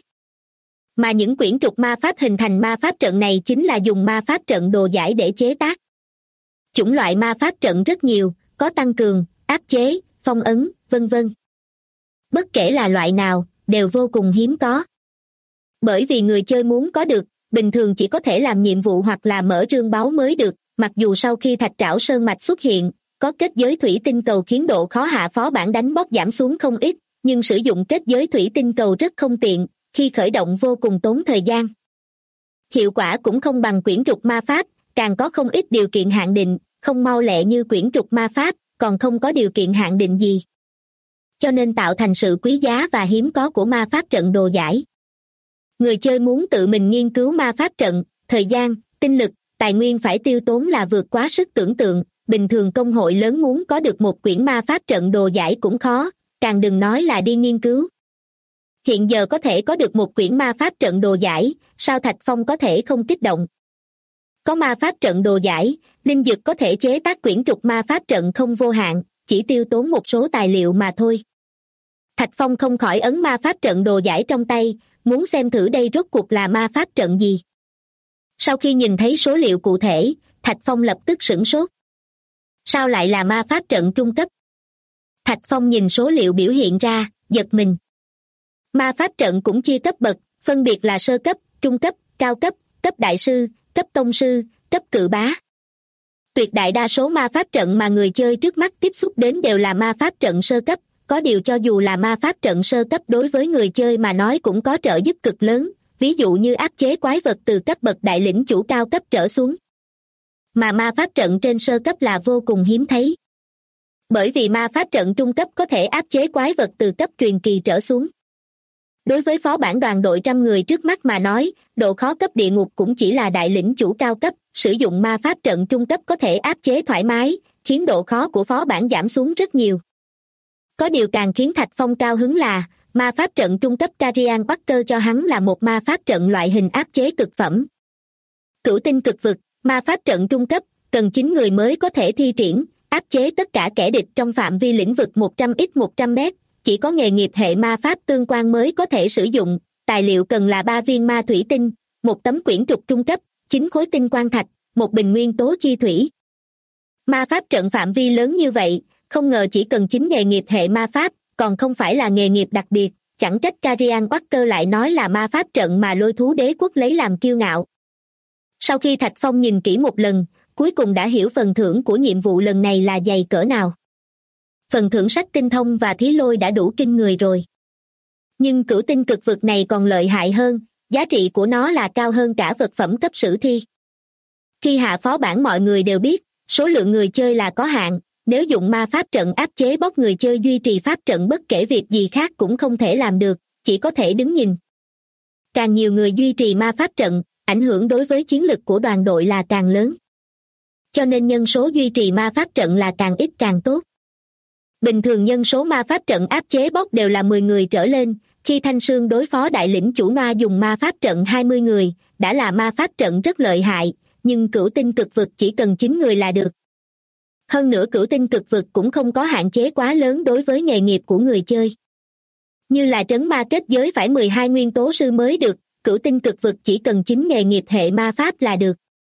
Mà những quyển trục ma pháp hình thành ma pháp trận này chính là dùng ma pháp trận đồ giải để chế tác. Chủng loại ma pháp trận rất nhiều, có tăng cường, áp chế, phong ấn, vân vân. Bất kể là loại nào, đều vô cùng hiếm có. Bởi vì người chơi muốn có được, bình thường chỉ có thể làm nhiệm vụ hoặc là mở rương báu mới được, mặc dù sau khi Thạch Trảo Sơn Mạch xuất hiện, có kết giới thủy tinh cầu khiến độ khó hạ phó bản đánh boss giảm xuống không ít, nhưng sử dụng kết giới thủy tinh cầu rất không tiện, khi khởi động vô cùng tốn thời gian. Hiệu quả cũng không bằng quyển trục ma pháp, càng có không ít điều kiện hạn định, không mau lẹ như quyển trục ma pháp, còn không có điều kiện hạn định gì. Cho nên tạo thành sự quý giá và hiếm có của ma pháp trận đồ giải. Người chơi muốn tự mình nghiên cứu ma pháp trận, thời gian, tinh lực, tài nguyên phải tiêu tốn là vượt quá sức tưởng tượng, bình thường công hội lớn muốn có được một quyển ma pháp trận đồ giải cũng khó, càng đừng nói là đi nghiên cứu. Hiện giờ có thể có được một quyển ma pháp trận đồ giải, sao Thạch Phong có thể không kích động? Có ma pháp trận đồ giải, linh dực có thể chế tác quyển trục ma pháp trận không vô hạn, chỉ tiêu tốn một số tài liệu mà thôi. Thạch Phong không khỏi ấn ma pháp trận đồ giải trong tay, muốn xem thử đây rốt cuộc là ma pháp trận gì. Sau khi nhìn thấy số liệu cụ thể, Thạch Phong lập tức sửng sốt. Sao lại là ma pháp trận trung cấp? Thạch Phong nhìn số liệu biểu hiện ra, giật mình. Ma pháp trận cũng chia cấp bậc, phân biệt là sơ cấp, trung cấp, cao cấp, cấp đại sư, cấp tông sư, cấp cự bá. Tuyệt đại đa số ma pháp trận mà người chơi trước mắt tiếp xúc đến đều là ma pháp trận sơ cấp, có điều cho dù là ma pháp trận sơ cấp đối với người chơi mà nói cũng có trợ giúp cực lớn, ví dụ như áp chế quái vật từ cấp bậc đại lĩnh chủ cao cấp trở xuống. Mà ma pháp trận trên sơ cấp là vô cùng hiếm thấy. Bởi vì ma pháp trận trung cấp có thể áp chế quái vật từ cấp truyền kỳ trở xuống. Đối với phó bản đoàn đội 100 người trước mắt mà nói, độ khó cấp địa ngục cũng chỉ là đại lĩnh chủ cao cấp, sử dụng ma pháp trận trung cấp có thể áp chế thoải mái, khiến độ khó của phó bản giảm xuống rất nhiều. Có điều càng khiến Thạch Phong cao hứng là, ma pháp trận trung cấp Carian Walker cho hắn là một ma pháp trận loại hình áp chế cực phẩm. Cửu tinh cực vực, ma pháp trận trung cấp, cần 9 người mới có thể thi triển, áp chế tất cả kẻ địch trong phạm vi lĩnh vực 100x100m, chỉ có nghề nghiệp hệ ma pháp tương quan mới có thể sử dụng, tài liệu cần là 3 viên ma thủy tinh, một tấm quyển trục trung cấp, 9 khối tinh quang thạch, một bình nguyên tố chi thủy. Ma pháp trận phạm vi lớn như vậy, không ngờ chỉ cần 9 nghề nghiệp hệ ma pháp, còn không phải là nghề nghiệp đặc biệt, chẳng trách Carian Walker lại nói là ma pháp trận mà Lôi Thú Đế Quốc lấy làm kiêu ngạo. Sau khi Thạch Phong nhìn kỹ một lần, cuối cùng đã hiểu phần thưởng của nhiệm vụ lần này là dày cỡ nào. Phần thưởng sách tinh thông và thí lôi đã đủ kinh người rồi. Nhưng cửu tinh cực vực này còn lợi hại hơn, giá trị của nó là cao hơn cả vật phẩm cấp sử thi. Khi hạ phó bản mọi người đều biết, số lượng người chơi là có hạn, Nếu dụng ma pháp trận áp chế bóp người chơi duy trì pháp trận bất kể việc gì khác cũng không thể làm được, chỉ có thể đứng nhìn. Càng nhiều người duy trì ma pháp trận, ảnh hưởng đối với chiến lực của đoàn đội là càng lớn. Cho nên nhân số duy trì ma pháp trận là càng ít càng tốt. Bình thường nhân số ma pháp trận áp chế boss đều là 10 người trở lên, khi Thanh Sương đối phó đại lĩnh chủ Noa dùng ma pháp trận 20 người, đã là ma pháp trận rất lợi hại, nhưng cửu tinh cực vực chỉ cần 9 người là được. Hơn nữa cửu tinh cực vực cũng không có hạn chế quá lớn đối với nghề nghiệp của người chơi. Như là trấn ma kết giới phải 12 nguyên tố sư mới được, cửu tinh cực vực chỉ cần 9 nghề nghiệp hệ ma pháp là được.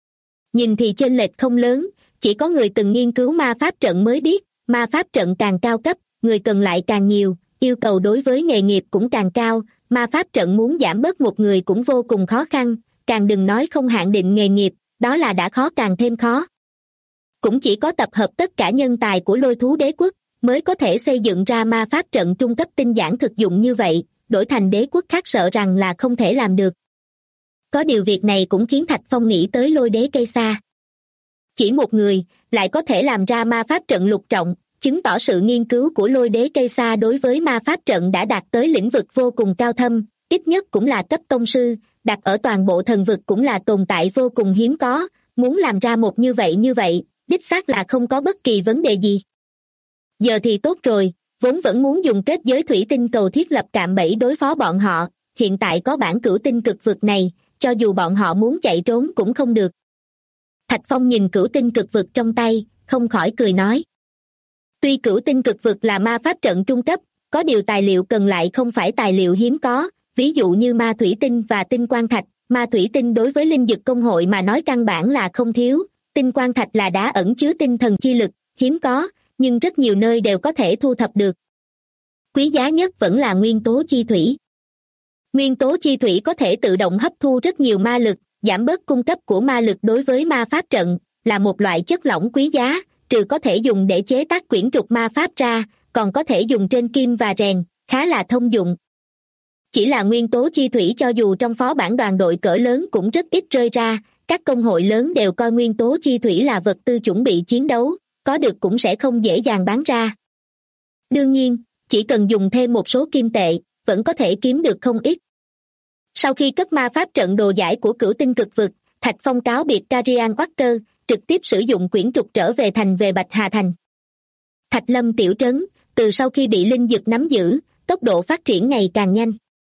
Nhìn thì chênh lệch không lớn, chỉ có người từng nghiên cứu ma pháp trận mới biết, ma pháp trận càng cao cấp, người cần lại càng nhiều, yêu cầu đối với nghề nghiệp cũng càng cao, ma pháp trận muốn giảm bớt một người cũng vô cùng khó khăn, càng đừng nói không hạn định nghề nghiệp, đó là đã khó càng thêm khó. Cũng chỉ có tập hợp tất cả nhân tài của Lôi Thú Đế Quốc, mới có thể xây dựng ra ma pháp trận trung cấp tinh giản thực dụng như vậy, đổi thành đế quốc khác sợ rằng là không thể làm được. Có điều việc này cũng khiến Thạch Phong nghĩ tới Lôi Đế Cây Sa. Chỉ một người, lại có thể làm ra ma pháp trận lục trọng, chứng tỏ sự nghiên cứu của Lôi Đế Cây Sa đối với ma pháp trận đã đạt tới lĩnh vực vô cùng cao thâm, ít nhất cũng là cấp tông sư, đặt ở toàn bộ thần vực cũng là tồn tại vô cùng hiếm có, muốn làm ra một như vậy, đích xác là không có bất kỳ vấn đề gì. Giờ thì tốt rồi, vốn vẫn muốn dùng kết giới thủy tinh cầu thiết lập cạm bẫy đối phó bọn họ, hiện tại có bản cửu tinh cực vực này, cho dù bọn họ muốn chạy trốn cũng không được. Thạch Phong nhìn cửu tinh cực vực trong tay, không khỏi cười nói. Tuy cửu tinh cực vực là ma pháp trận trung cấp, có điều tài liệu cần lại không phải tài liệu hiếm có, ví dụ như ma thủy tinh và tinh quang thạch, ma thủy tinh đối với linh dực công hội mà nói căn bản là không thiếu, tinh quang thạch là đá ẩn chứa tinh thần chi lực, hiếm có, nhưng rất nhiều nơi đều có thể thu thập được. Quý giá nhất vẫn là nguyên tố chi thủy. Nguyên tố chi thủy có thể tự động hấp thu rất nhiều ma lực, giảm bớt cung cấp của ma lực đối với ma pháp trận, là một loại chất lỏng quý giá, trừ có thể dùng để chế tác quyển trục ma pháp ra, còn có thể dùng trên kim và rèn, khá là thông dụng. Chỉ là nguyên tố chi thủy cho dù trong phó bản đoàn đội cỡ lớn cũng rất ít rơi ra, các công hội lớn đều coi nguyên tố chi thủy là vật tư chuẩn bị chiến đấu, có được cũng sẽ không dễ dàng bán ra. Đương nhiên, chỉ cần dùng thêm một số kim tệ, vẫn có thể kiếm được không ít. Sau khi cất ma pháp trận đồ giải của cửu tinh cực vực, Thạch Phong cáo biệt Carian Walker, trực tiếp sử dụng quyển trục trở về về Bạch Hà Thành. Thạch Lâm tiểu trấn, từ sau khi bị linh dực nắm giữ, tốc độ phát triển ngày càng nhanh.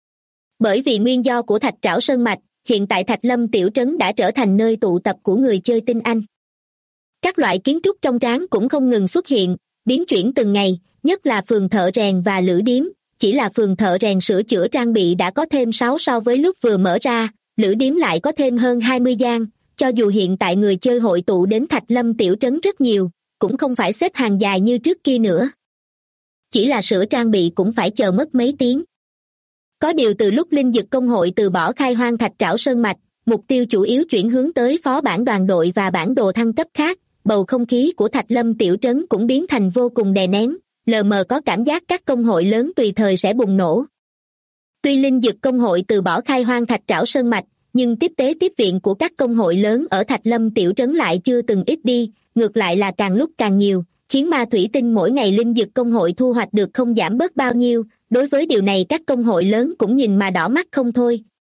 Bởi vì nguyên do của Thạch Trảo Sơn Mạch, hiện tại Thạch Lâm tiểu trấn đã trở thành nơi tụ tập của người chơi tinh anh. Các loại kiến trúc trong tráng cũng không ngừng xuất hiện, biến chuyển từng ngày, nhất là phường thợ rèn và lữ điếm. Chỉ là phường thợ rèn sửa chữa trang bị đã có thêm 6 so với lúc vừa mở ra, lữ điếm lại có thêm hơn 20 gian, cho dù hiện tại người chơi hội tụ đến Thạch Lâm tiểu trấn rất nhiều, cũng không phải xếp hàng dài như trước kia nữa. Chỉ là sửa trang bị cũng phải chờ mất mấy tiếng. Có điều từ lúc linh dực công hội từ bỏ khai hoang Thạch Trảo Sơn Mạch, mục tiêu chủ yếu chuyển hướng tới phó bản đoàn đội và bản đồ thăng cấp khác, bầu không khí của Thạch Lâm tiểu trấn cũng biến thành vô cùng đè nén, lờ mờ có cảm giác các công hội lớn tùy thời sẽ bùng nổ. Tuy linh dực công hội từ bỏ khai hoang Thạch Trảo Sơn Mạch, nhưng tiếp tế tiếp viện của các công hội lớn ở Thạch Lâm tiểu trấn lại chưa từng ít đi, ngược lại là càng lúc càng nhiều, khiến ma thủy tinh mỗi ngày linh dực công hội thu hoạch được không giảm bớt bao nhiêu, đối với điều này các công hội lớn cũng nhìn mà đỏ mắt không thôi.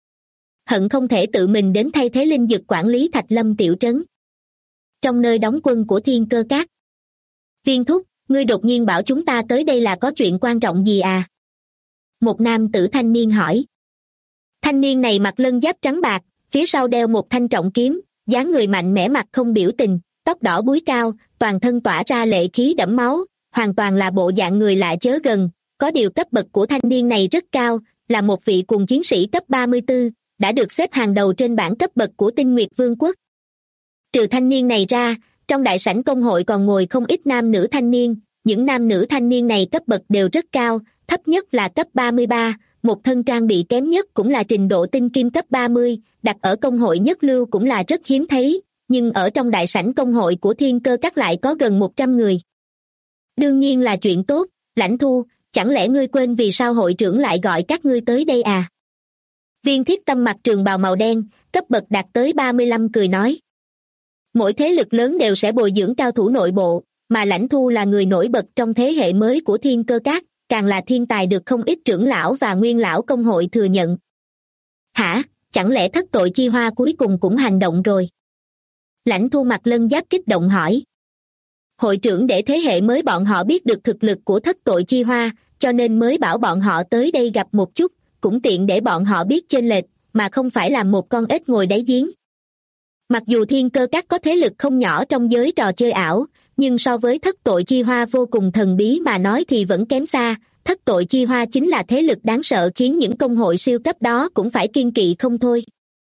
Hận không thể tự mình đến thay thế linh dực quản lý Thạch Lâm tiểu trấn. Trong nơi đóng quân của Thiên Cơ Các. Viên thúc, ngươi đột nhiên bảo chúng ta tới đây là có chuyện quan trọng gì à? Một nam tử thanh niên hỏi. Thanh niên này mặc lân giáp trắng bạc, phía sau đeo một thanh trọng kiếm, dáng người mạnh mẽ mặt không biểu tình, tóc đỏ búi cao, toàn thân tỏa ra lệ khí đẫm máu, hoàn toàn là bộ dạng người lạ chớ gần. Có điều cấp bậc của thanh niên này rất cao, là một vị cuồng chiến sĩ cấp 34, đã được xếp hàng đầu trên bảng cấp bậc của Tinh Nguyệt Vương quốc. Trừ thanh niên này ra, trong đại sảnh công hội còn ngồi không ít nam nữ thanh niên, những nam nữ thanh niên này cấp bậc đều rất cao, thấp nhất là cấp 33, một thân trang bị kém nhất cũng là trình độ tinh kim cấp 30, đặt ở công hội nhất lưu cũng là rất hiếm thấy, nhưng ở trong đại sảnh công hội của Thiên Cơ Các lại có gần 100 người. Đương nhiên là chuyện tốt, Lãnh Thu, chẳng lẽ ngươi quên vì sao hội trưởng lại gọi các ngươi tới đây à? Viên Thiết Tâm mặc trường bào màu đen, cấp bậc đạt tới 35 cười nói. Mỗi thế lực lớn đều sẽ bồi dưỡng cao thủ nội bộ, mà Lãnh Thu là người nổi bật trong thế hệ mới của Thiên Cơ Các, càng là thiên tài được không ít trưởng lão và nguyên lão công hội thừa nhận. Hả, chẳng lẽ Thất Tội Chi Hoa cuối cùng cũng hành động rồi? Lãnh Thu mặt lân giáp kích động hỏi. Hội trưởng để thế hệ mới bọn họ biết được thực lực của Thất Tội Chi Hoa, cho nên mới bảo bọn họ tới đây gặp một chút, cũng tiện để bọn họ biết chênh lệch, mà không phải là một con ếch ngồi đáy giếng. Mặc dù Thiên Cơ Các có thế lực không nhỏ trong giới trò chơi ảo, nhưng so với Thất Tội Chi Hoa vô cùng thần bí mà nói thì vẫn kém xa. Thất Tội Chi Hoa chính là thế lực đáng sợ khiến những công hội siêu cấp đó cũng phải kiêng kỵ không thôi.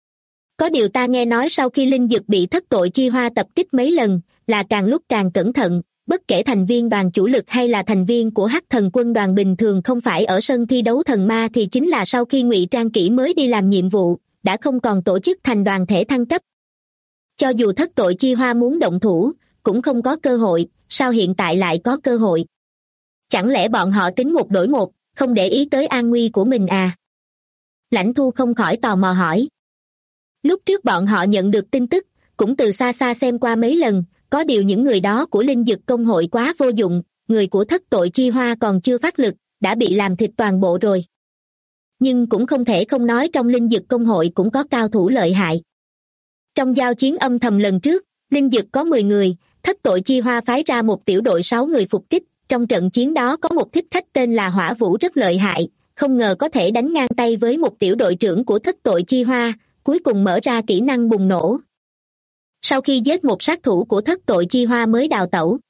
Có điều ta nghe nói sau khi Linh Dực bị Thất Tội Chi Hoa tập kích mấy lần, là càng lúc càng cẩn thận, bất kể thành viên đoàn chủ lực hay là thành viên của Hắc Thần Quân đoàn bình thường không phải ở sân thi đấu thần ma thì chính là sau khi ngụy trang kỹ mới đi làm nhiệm vụ, đã không còn tổ chức thành đoàn thể thăng cấp. Cho dù Thất Tội Chi Hoa muốn động thủ, cũng không có cơ hội, sao hiện tại lại có cơ hội? Chẳng lẽ bọn họ tính một đổi một, không để ý tới an nguy của mình à? Lãnh Thu không khỏi tò mò hỏi. Lúc trước bọn họ nhận được tin tức, cũng từ xa xa xem qua mấy lần, có điều những người đó của Linh Dực công hội quá vô dụng, người của Thất Tội Chi Hoa còn chưa phát lực, đã bị làm thịt toàn bộ rồi. Nhưng cũng không thể không nói trong Linh Dực công hội cũng có cao thủ lợi hại. Trong giao chiến âm thầm lần trước, Linh Dực có 10 người, Thất Tội Chi Hoa phái ra một tiểu đội 6 người phục kích, trong trận chiến đó có một thích khách tên là Hỏa Vũ rất lợi hại, không ngờ có thể đánh ngang tay với một tiểu đội trưởng của Thất Tội Chi Hoa, cuối cùng mở ra kỹ năng bùng nổ. Sau khi giết một sát thủ của Thất Tội Chi Hoa mới đào tẩu.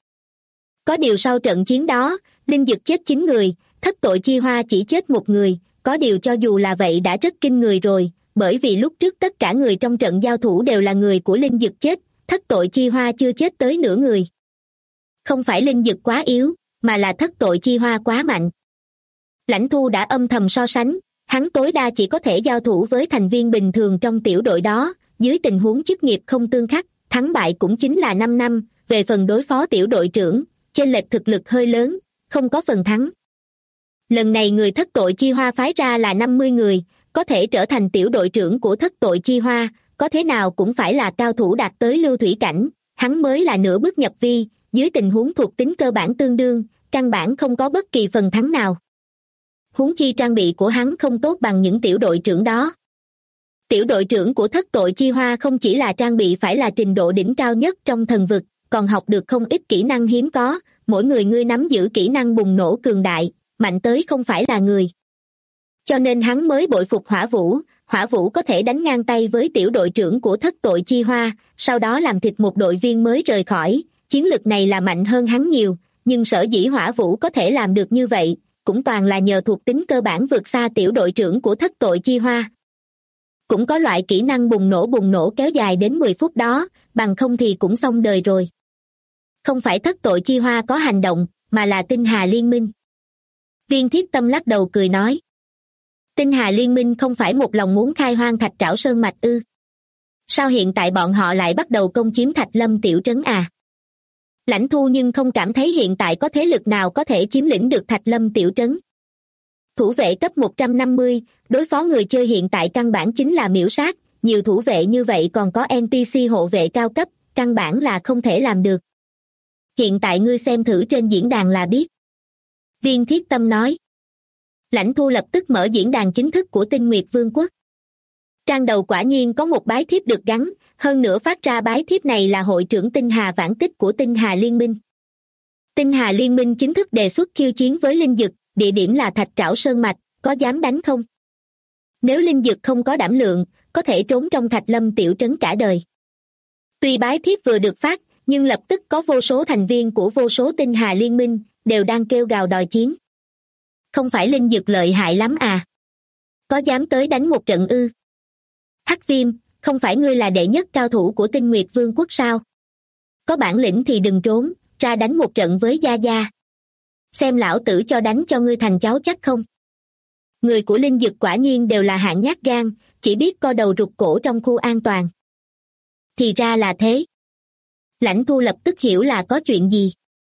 Có điều sau trận chiến đó, Linh Dực chết 9 người, Thất Tội Chi Hoa chỉ chết 1 người, có điều cho dù là vậy đã rất kinh người rồi, bởi vì lúc trước tất cả người trong trận giao thủ đều là người của Linh Dực chết, Thất Tội Chi Hoa chưa chết tới nửa người. Không phải Linh Dực quá yếu, mà là Thất Tội Chi Hoa quá mạnh. Lãnh Thu đã âm thầm so sánh, hắn tối đa chỉ có thể giao thủ với thành viên bình thường trong tiểu đội đó, dưới tình huống chức nghiệp không tương khắc, thắng bại cũng chính là 5 năm, về phần đối phó tiểu đội trưởng, chênh lệch thực lực hơi lớn, không có phần thắng. Lần này người Thất Tội Chi Hoa phái ra là 50 người, có thể trở thành tiểu đội trưởng của Thất Tội Chi Hoa, có thế nào cũng phải là cao thủ đạt tới lưu thủy cảnh, hắn mới là nửa bước nhập vi, dưới tình huống thuộc tính cơ bản tương đương, căn bản không có bất kỳ phần thắng nào. Huống chi trang bị của hắn không tốt bằng những tiểu đội trưởng đó. Tiểu đội trưởng của Thất Tội Chi Hoa không chỉ là trang bị phải là trình độ đỉnh cao nhất trong thần vực, còn học được không ít kỹ năng hiếm có, mỗi người ngươi nắm giữ kỹ năng bùng nổ cường đại, mạnh tới không phải là người. Cho nên hắn mới bội phục Hỏa Vũ có thể đánh ngang tay với tiểu đội trưởng của Thất Tội Chi Hoa, sau đó làm thịt một đội viên mới rời khỏi, chiến lực này là mạnh hơn hắn nhiều, nhưng sở dĩ Hỏa Vũ có thể làm được như vậy, cũng toàn là nhờ thuộc tính cơ bản vượt xa tiểu đội trưởng của Thất Tội Chi Hoa. Cũng có loại kỹ năng bùng nổ kéo dài đến 10 phút đó, bằng không thì cũng xong đời rồi. Không phải Thất Tội Chi Hoa có hành động, mà là Tinh Hà Liên Minh. Viên Thiết Tâm lắc đầu cười nói. Tinh Hà Liên Minh không phải một lòng muốn khai hoang Thạch Trảo Sơn Mạch ư? Sao hiện tại bọn họ lại bắt đầu công chiếm Thạch Lâm tiểu trấn à? Lãnh Thu nhưng không cảm thấy hiện tại có thế lực nào có thể chiếm lĩnh được Thạch Lâm tiểu trấn. Thủ vệ cấp 150, đối phó người chơi hiện tại căn bản chính là miểu sát, nhiều thủ vệ như vậy còn có NPC hộ vệ cao cấp, căn bản là không thể làm được. Hiện tại ngươi xem thử trên diễn đàn là biết. Viên Thiết Tâm nói. Lãnh Thu lập tức mở diễn đàn chính thức của Tinh Nguyệt Vương quốc. Trang đầu quả nhiên có một bái thiếp được gắn, hơn nữa phát ra bái thiếp này là hội trưởng Tinh Hà Vãn Tích của Tinh Hà Liên Minh. Tinh Hà Liên Minh chính thức đề xuất khiêu chiến với Linh Dực, địa điểm là Thạch Trảo Sơn Mạch, có dám đánh không? Nếu Linh Dực không có đảm lượng, có thể trốn trong Thạch Lâm tiểu trấn cả đời. Tuy bái thiếp vừa được phát, nhưng lập tức có vô số thành viên của vô số Tinh Hà Liên Minh, đều đang kêu gào đòi chiến. Không phải Linh Dực lợi hại lắm à? Có dám tới đánh một trận ư? Hắc Viêm, không phải ngươi là đệ nhất cao thủ của Tinh Nguyệt Vương quốc sao? Có bản lĩnh thì đừng trốn, ra đánh một trận với Gia Gia. Xem lão tử cho đánh cho ngươi thành cháu chắc không? Người của Linh Dực quả nhiên đều là hạng nhát gan, chỉ biết co đầu rụt cổ trong khu an toàn. Thì ra là thế. Lãnh Thu lập tức hiểu là có chuyện gì.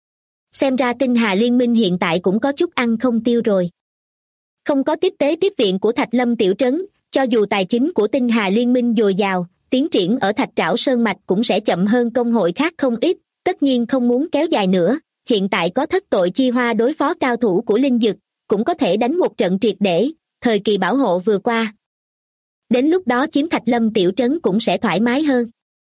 Xem ra Tinh Hà Liên Minh hiện tại cũng có chút ăn không tiêu rồi. Không có tiếp tế tiếp viện của Thạch Lâm tiểu trấn, cho dù tài chính của Tinh Hà Liên Minh dồi dào, tiến triển ở Thạch Trảo Sơn Mạch cũng sẽ chậm hơn công hội khác không ít, tất nhiên không muốn kéo dài nữa, hiện tại có thất tội chi hoa đối phó cao thủ của linh dực, cũng có thể đánh một trận triệt để, thời kỳ bảo hộ vừa qua. Đến lúc đó chiếm Thạch Lâm tiểu trấn cũng sẽ thoải mái hơn.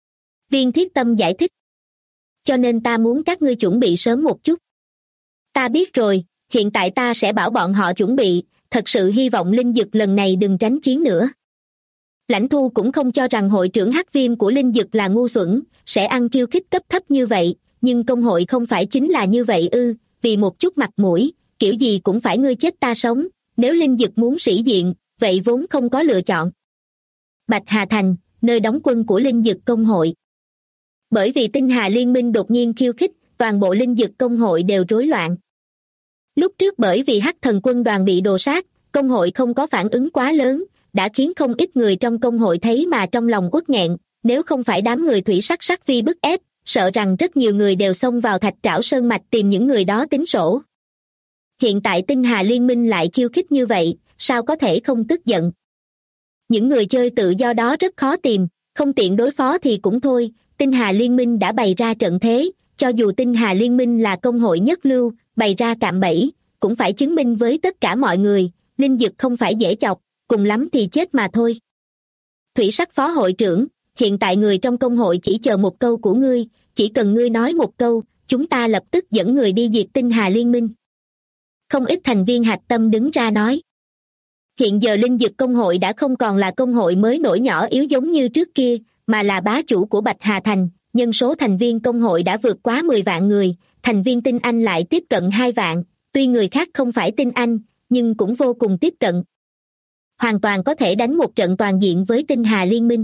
Viên Thiết Tâm giải thích. Cho nên ta muốn các ngươi chuẩn bị sớm một chút. Ta biết rồi, hiện tại ta sẽ bảo bọn họ chuẩn bị, thật sự hy vọng linh dực lần này đừng tránh chiến nữa. Lãnh Thu cũng không cho rằng hội trưởng Hắc Viêm của linh dực là ngu xuẩn, sẽ ăn khiêu khích cấp thấp như vậy, nhưng công hội không phải chính là như vậy ư, vì một chút mặt mũi, kiểu gì cũng phải ngươi chết ta sống, nếu linh dực muốn sĩ diện, vậy vốn không có lựa chọn. Bạch Hà Thành, nơi đóng quân của linh dực công hội. Bởi vì Tinh Hà Liên minh đột nhiên khiêu khích, toàn bộ linh dực công hội đều rối loạn. Lúc trước bởi vì Hắc Thần quân đoàn bị đồ sát, công hội không có phản ứng quá lớn, đã khiến không ít người trong công hội thấy mà trong lòng uất nghẹn, nếu không phải đám người Thủy Sắc Sắc Vi bức ép, sợ rằng rất nhiều người đều xông vào Thạch Trảo Sơn Mạch tìm những người đó tính sổ. Hiện tại Tinh Hà Liên minh lại khiêu khích như vậy, sao có thể không tức giận. Những người chơi tự do đó rất khó tìm, không tiện đối phó thì cũng thôi, Tinh Hà Liên minh đã bày ra trận thế, cho dù Tinh Hà Liên minh là công hội nhất lưu, bày ra cạm bẫy, cũng phải chứng minh với tất cả mọi người, linh dực không phải dễ chọc, cùng lắm thì chết mà thôi. Thủy Sắc phó hội trưởng, hiện tại người trong công hội chỉ chờ một câu của ngươi, chỉ cần ngươi nói một câu, chúng ta lập tức dẫn người đi diệt Tinh Hà Liên minh. Không ít thành viên hạch tâm đứng ra nói. Hiện giờ linh dực công hội đã không còn là công hội mới nổi nhỏ yếu giống như trước kia, mà là bá chủ của Bạch Hà Thành, nhân số thành viên công hội đã vượt quá 10 vạn người, thành viên tinh anh lại tiếp cận 2 vạn, tuy người khác không phải tinh anh, nhưng cũng vô cùng tiếp cận. Hoàn toàn có thể đánh một trận toàn diện với Tinh Hà Liên minh.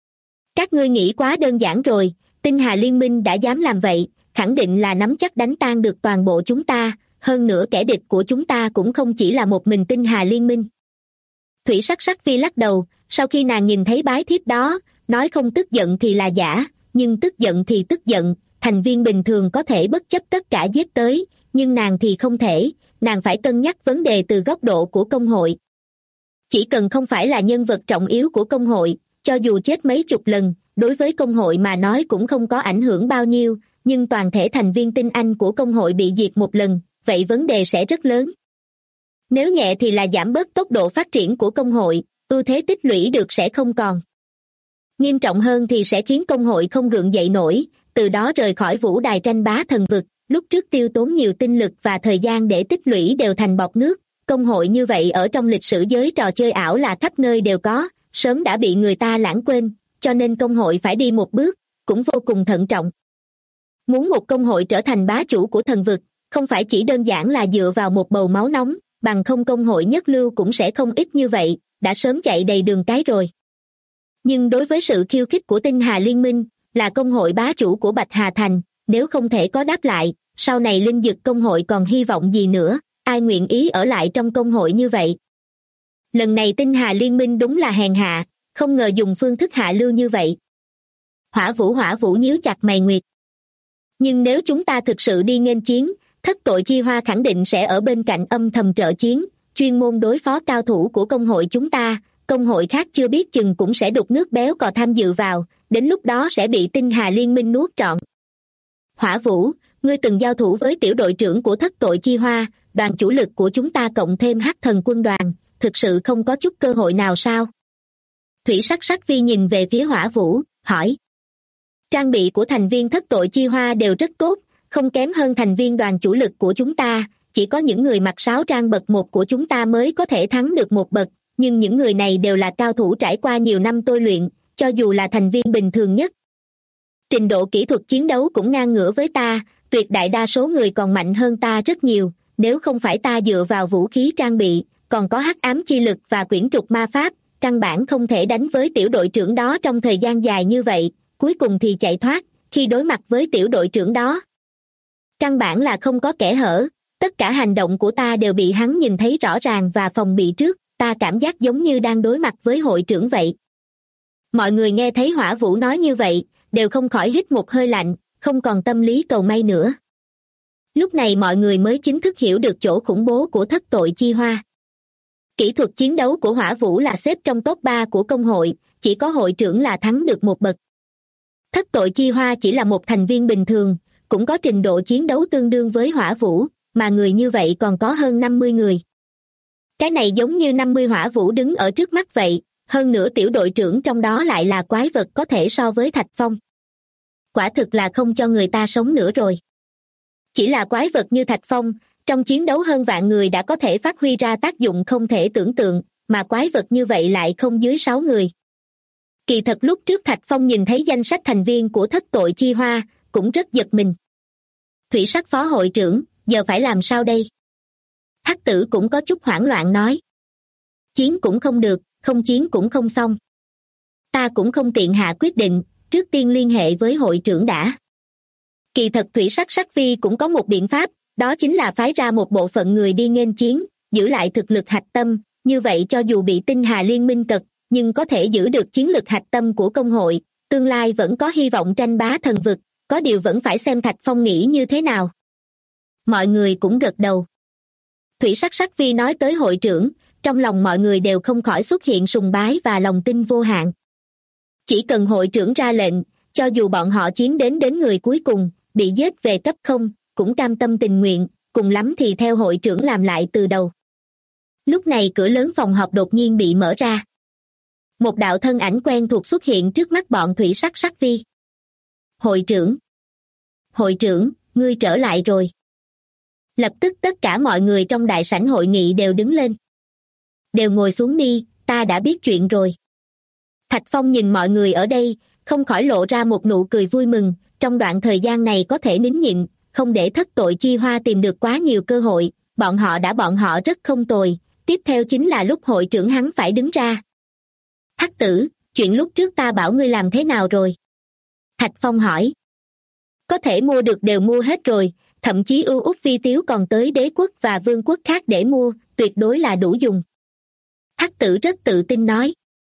Các ngươi nghĩ quá đơn giản rồi, Tinh Hà Liên minh đã dám làm vậy, khẳng định là nắm chắc đánh tan được toàn bộ chúng ta, hơn nữa kẻ địch của chúng ta cũng không chỉ là một mình Tinh Hà Liên minh. Thủy Sắc Sắc Vi lắc đầu, sau khi nàng nhìn thấy bái thiếp đó, nói không tức giận thì là giả, nhưng tức giận thì tức giận, thành viên bình thường có thể bất chấp tất cả giết tới, nhưng nàng thì không thể, nàng phải cân nhắc vấn đề từ góc độ của công hội. Chỉ cần không phải là nhân vật trọng yếu của công hội, cho dù chết mấy chục lần, đối với công hội mà nói cũng không có ảnh hưởng bao nhiêu, nhưng toàn thể thành viên tinh anh của công hội bị diệt một lần, vậy vấn đề sẽ rất lớn. Nếu nhẹ thì là giảm bớt tốc độ phát triển của công hội, ưu thế tích lũy được sẽ không còn. Nghiêm trọng hơn thì sẽ khiến công hội không gượng dậy nổi, từ đó rời khỏi vũ đài tranh bá thần vực, lúc trước tiêu tốn nhiều tinh lực và thời gian để tích lũy đều thành bọt nước. Công hội như vậy ở trong lịch sử giới trò chơi ảo là khắp nơi đều có, sớm đã bị người ta lãng quên, cho nên công hội phải đi một bước, cũng vô cùng thận trọng. Muốn một công hội trở thành bá chủ của thần vực, không phải chỉ đơn giản là dựa vào một bầu máu nóng, bằng không công hội nhất lưu cũng sẽ không ít như vậy, đã sớm chạy đầy đường cái rồi. Nhưng đối với sự khiêu khích của Tinh Hà Liên minh, là công hội bá chủ của Bạch Hà Thành, nếu không thể có đáp lại, sau này linh dực công hội còn hy vọng gì nữa, ai nguyện ý ở lại trong công hội như vậy. Lần này Tinh Hà Liên minh đúng là hèn hạ, không ngờ dùng phương thức hạ lưu như vậy. Hỏa Vũ nhíu chặt mày nguyệt. Nhưng nếu chúng ta thực sự đi nghênh chiến, thất tội chi hoa khẳng định sẽ ở bên cạnh âm thầm trợ chiến, chuyên môn đối phó cao thủ của công hội chúng ta, công hội khác chưa biết chừng cũng sẽ đục nước béo cò tham dự vào, đến lúc đó sẽ bị Tinh Hà Liên minh nuốt trọn. Hỏa Vũ, ngươi từng giao thủ với tiểu đội trưởng của thất tội chi hoa, đoàn chủ lực của chúng ta cộng thêm Hắc Thần quân đoàn, thực sự không có chút cơ hội nào sao? Thủy Sắc Sắc Vi nhìn về phía Hỏa Vũ, hỏi. Trang bị của thành viên thất tội chi hoa đều rất tốt, không kém hơn thành viên đoàn chủ lực của chúng ta, chỉ có những người mặc 6 trang bậc 1 của chúng ta mới có thể thắng được một bậc, nhưng những người này đều là cao thủ trải qua nhiều năm tôi luyện, cho dù là thành viên bình thường nhất. Trình độ kỹ thuật chiến đấu cũng ngang ngửa với ta, tuyệt đại đa số người còn mạnh hơn ta rất nhiều, nếu không phải ta dựa vào vũ khí trang bị, còn có hắc ám chi lực và quyển trục ma pháp, căn bản không thể đánh với tiểu đội trưởng đó trong thời gian dài như vậy, cuối cùng thì chạy thoát, khi đối mặt với tiểu đội trưởng đó. Căn bản là không có kẽ hở, tất cả hành động của ta đều bị hắn nhìn thấy rõ ràng và phòng bị trước, ta cảm giác giống như đang đối mặt với hội trưởng vậy. Mọi người nghe thấy Hỏa Vũ nói như vậy, đều không khỏi hít một hơi lạnh, không còn tâm lý cầu may nữa. Lúc này mọi người mới chính thức hiểu được chỗ khủng bố của thất tội chi hoa. Kỹ thuật chiến đấu của Hỏa Vũ là xếp trong top 3 của công hội, chỉ có hội trưởng là thắng được một bậc. Thất tội chi hoa chỉ là một thành viên bình thường, cũng có trình độ chiến đấu tương đương với Hỏa Vũ, mà người như vậy còn có hơn 50 người. Cái này giống như 50 Hỏa Vũ đứng ở trước mắt vậy, hơn nữa tiểu đội trưởng trong đó lại là quái vật có thể so với Thạch Phong. Quả thực là không cho người ta sống nữa rồi. Chỉ là quái vật như Thạch Phong, trong chiến đấu hơn vạn người đã có thể phát huy ra tác dụng không thể tưởng tượng, mà quái vật như vậy lại không dưới 6 người. Kỳ thật lúc trước Thạch Phong nhìn thấy danh sách thành viên của thất tội chi hoa, cũng rất giật mình. Thủy Sắc phó hội trưởng, giờ phải làm sao đây? Hắc Tử cũng có chút hoảng loạn nói. Chiến cũng không được, không chiến cũng không xong. Ta cũng không tiện hạ quyết định, trước tiên liên hệ với hội trưởng đã. Kỳ thật Thủy Sắc Sắc Vi cũng có một biện pháp, đó chính là phái ra một bộ phận người đi nghênh chiến, giữ lại thực lực hạch tâm, như vậy cho dù bị Tinh Hà Liên Minh tật, nhưng có thể giữ được chiến lực hạch tâm của công hội, tương lai vẫn có hy vọng tranh bá thần vực, có điều vẫn phải xem Thạch Phong nghĩ như thế nào. Mọi người cũng gật đầu. Thủy Sắc Sắc Vi nói tới hội trưởng, trong lòng mọi người đều không khỏi xuất hiện sùng bái và lòng tin vô hạn. Chỉ cần hội trưởng ra lệnh, cho dù bọn họ chiến đến người cuối cùng, bị giết về cấp 0, cũng cam tâm tình nguyện, cùng lắm thì theo hội trưởng làm lại từ đầu. Lúc này cửa lớn phòng họp đột nhiên bị mở ra. Một đạo thân ảnh quen thuộc xuất hiện trước mắt bọn Thủy Sắc Sắc Vi. Hội trưởng, ngươi trở lại rồi. Lập tức tất cả mọi người trong đại sảnh hội nghị đều đứng lên. Đều ngồi xuống đi, ta đã biết chuyện rồi. Thạch Phong nhìn mọi người ở đây, không khỏi lộ ra một nụ cười vui mừng, trong đoạn thời gian này có thể nín nhịn, không để thất tội chi hoa tìm được quá nhiều cơ hội, bọn họ rất không tồi, tiếp theo chính là lúc hội trưởng hắn phải đứng ra. Hắc Tử, chuyện lúc trước ta bảo ngươi làm thế nào rồi? Thạch Phong hỏi. Có thể mua được đều mua hết rồi, thậm chí ưu út phi tiếu còn tới đế quốc và vương quốc khác để mua, tuyệt đối là đủ dùng. Hắc Tử rất tự tin nói.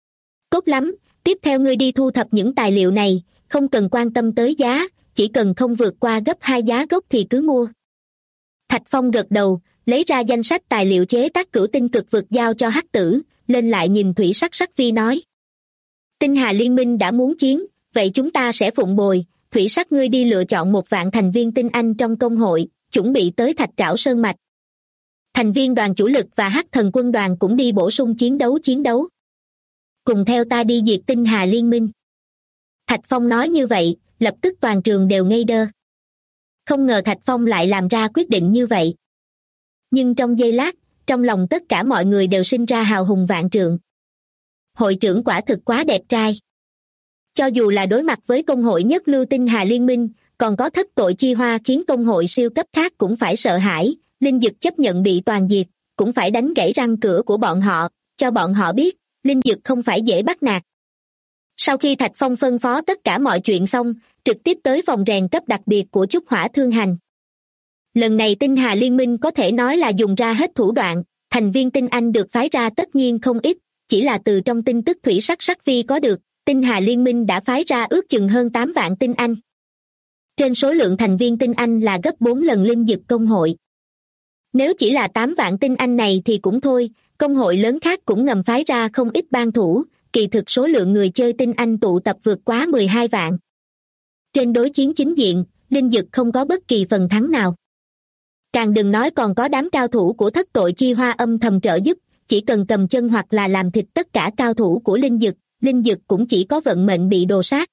Tốt lắm, tiếp theo ngươi đi thu thập những tài liệu này, không cần quan tâm tới giá, chỉ cần không vượt qua gấp 2 giá gốc thì cứ mua. Thạch Phong gật đầu, lấy ra danh sách tài liệu chế tác cửu tinh cực vực giao cho Hắc Tử, lên lại nhìn Thủy Sắc Sắc Vi nói. Tinh Hà Liên Minh đã muốn chiến, vậy chúng ta sẽ phụng bồi, Thủy Sắc ngươi đi lựa chọn 1 vạn thành viên tinh anh trong công hội, chuẩn bị tới Thạch Trảo Sơn Mạch. Thành viên đoàn chủ lực và Hắc Thần quân đoàn cũng đi bổ sung chiến đấu. Cùng theo ta đi diệt Tinh Hà Liên Minh. Thạch Phong nói như vậy, lập tức toàn trường đều ngây đơ. Không ngờ Thạch Phong lại làm ra quyết định như vậy. Nhưng trong giây lát, trong lòng tất cả mọi người đều sinh ra hào hùng vạn trượng. Hội trưởng quả thực quá đẹp trai. Cho dù là đối mặt với công hội nhất lưu Tinh Hà Liên Minh, còn có thất tội chi hoa khiến công hội siêu cấp khác cũng phải sợ hãi, Linh Dực chấp nhận bị toàn diệt, cũng phải đánh gãy răng cửa của bọn họ, cho bọn họ biết, Linh Dực không phải dễ bắt nạt. Sau khi Thạch Phong phân phó tất cả mọi chuyện xong, trực tiếp tới phòng rèn cấp đặc biệt của Trúc Hỏa Thương Hành. Lần này Tinh Hà Liên Minh có thể nói là dùng ra hết thủ đoạn, thành viên tinh anh được phái ra tất nhiên không ít, chỉ là từ trong tin tức Thủy Sắc Sắc Vi có được, Tinh Hà Liên Minh đã phái ra ước chừng hơn 8 vạn tinh anh. Trên số lượng thành viên tinh anh là gấp 4 lần Linh Dực công hội. Nếu chỉ là 8 vạn tinh anh này thì cũng thôi, công hội lớn khác cũng ngầm phái ra không ít ban thủ, kỳ thực số lượng người chơi tinh anh tụ tập vượt quá 12 vạn. Trên đối chiến chính diện, Linh Dực không có bất kỳ phần thắng nào. Càng đừng nói còn có đám cao thủ của thất tội chi hoa âm thầm trợ giúp, chỉ cần cầm chân hoặc là làm thịt tất cả cao thủ của Linh Dực cũng chỉ có vận mệnh bị đồ sát.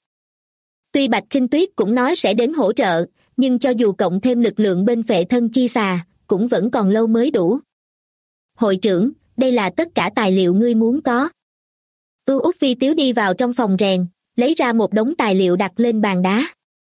Tuy Bạch Khinh Tuyết cũng nói sẽ đến hỗ trợ, nhưng cho dù cộng thêm lực lượng bên Phệ Thân Chi Xà, cũng vẫn còn lâu mới đủ. Hội trưởng, đây là tất cả tài liệu ngươi muốn có. Ưu Út Phi Tiếu đi vào trong phòng rèn, lấy ra một đống tài liệu đặt lên bàn đá.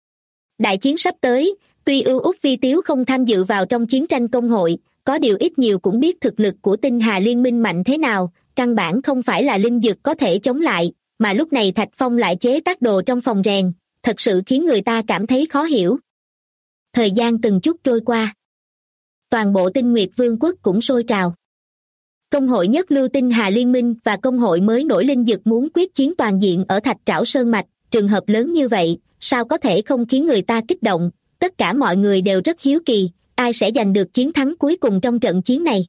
Đại chiến sắp tới, tuy Ưu Út Phi Tiếu không tham dự vào trong chiến tranh công hội, có điều ít nhiều cũng biết thực lực của Tinh Hà Liên Minh mạnh thế nào, căn bản không phải là Linh Dực có thể chống lại, mà lúc này Thạch Phong lại chế tác đồ trong phòng rèn, thật sự khiến người ta cảm thấy khó hiểu. Thời gian từng chút trôi qua. Toàn bộ Tinh Nguyệt Vương quốc cũng sôi trào. Công hội nhất lưu Tinh Hà Liên Minh và công hội mới nổi Linh Dực muốn quyết chiến toàn diện ở Thạch Trảo Sơn Mạch, trường hợp lớn như vậy, sao có thể không khiến người ta kích động, tất cả mọi người đều rất hiếu kỳ, ai sẽ giành được chiến thắng cuối cùng trong trận chiến này.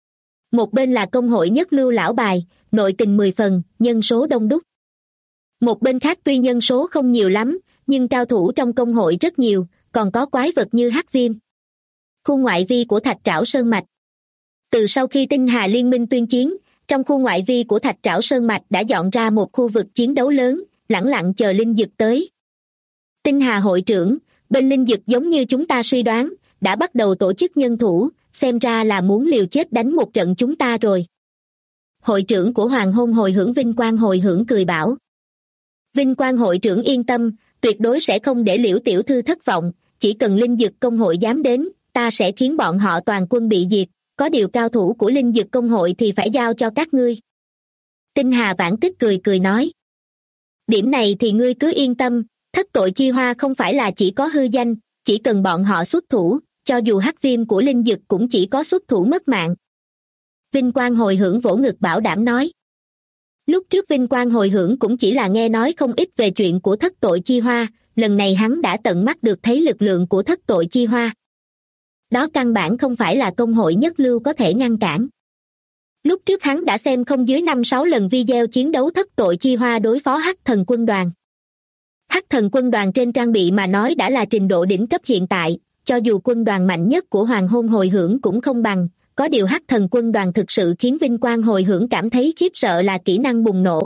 Một bên là công hội nhất lưu lão bài, nội tình 10 phần, nhân số đông đúc. Một bên khác tuy nhân số không nhiều lắm, nhưng cao thủ trong công hội rất nhiều, còn có quái vật như hắc viêm. Khu ngoại vi của Thạch Trảo Sơn Mạch. Từ sau khi Tinh Hà Liên minh tuyên chiến, trong khu ngoại vi của Thạch Trảo Sơn Mạch đã dọn ra một khu vực chiến đấu lớn, lẳng lặng chờ Linh Dực tới. Tinh Hà hội trưởng, bên Linh Dực giống như chúng ta suy đoán, đã bắt đầu tổ chức nhân thủ, xem ra là muốn liều chết đánh một trận chúng ta rồi. Hội trưởng của Hoàng Hôn Hồi Hưởng Vinh Quang Hồi Hưởng cười bảo. Vinh Quang hội trưởng yên tâm, tuyệt đối sẽ không để Liễu tiểu thư thất vọng, chỉ cần Linh Dực công hội dám đến, ta sẽ khiến bọn họ toàn quân bị diệt, có điều cao thủ của Linh Dực công hội thì phải giao cho các ngươi. Tinh Hà Vãn Tích cười cười nói. Điểm này thì ngươi cứ yên tâm, thất tội chi hoa không phải là chỉ có hư danh, chỉ cần bọn họ xuất thủ, cho dù hắc viêm của Linh Dực cũng chỉ có xuất thủ mất mạng. Vinh Quang Hồi Hưởng vỗ ngực bảo đảm nói. Lúc trước Vinh Quang Hồi Hưởng cũng chỉ là nghe nói không ít về chuyện của thất tội chi hoa, lần này hắn đã tận mắt được thấy lực lượng của thất tội chi hoa. Đó căn bản không phải là công hội nhất lưu có thể ngăn cản. Lúc trước hắn đã xem không dưới 5-6 lần video chiến đấu thất tội chi hoa đối phó Hắc Thần quân đoàn. Hắc Thần quân đoàn trên trang bị mà nói đã là trình độ đỉnh cấp hiện tại, cho dù quân đoàn mạnh nhất của Hoàng Hôn Hồi Hưởng cũng không bằng, có điều Hắc Thần quân đoàn thực sự khiến Vinh Quang Hồi Hưởng cảm thấy khiếp sợ là kỹ năng bùng nổ.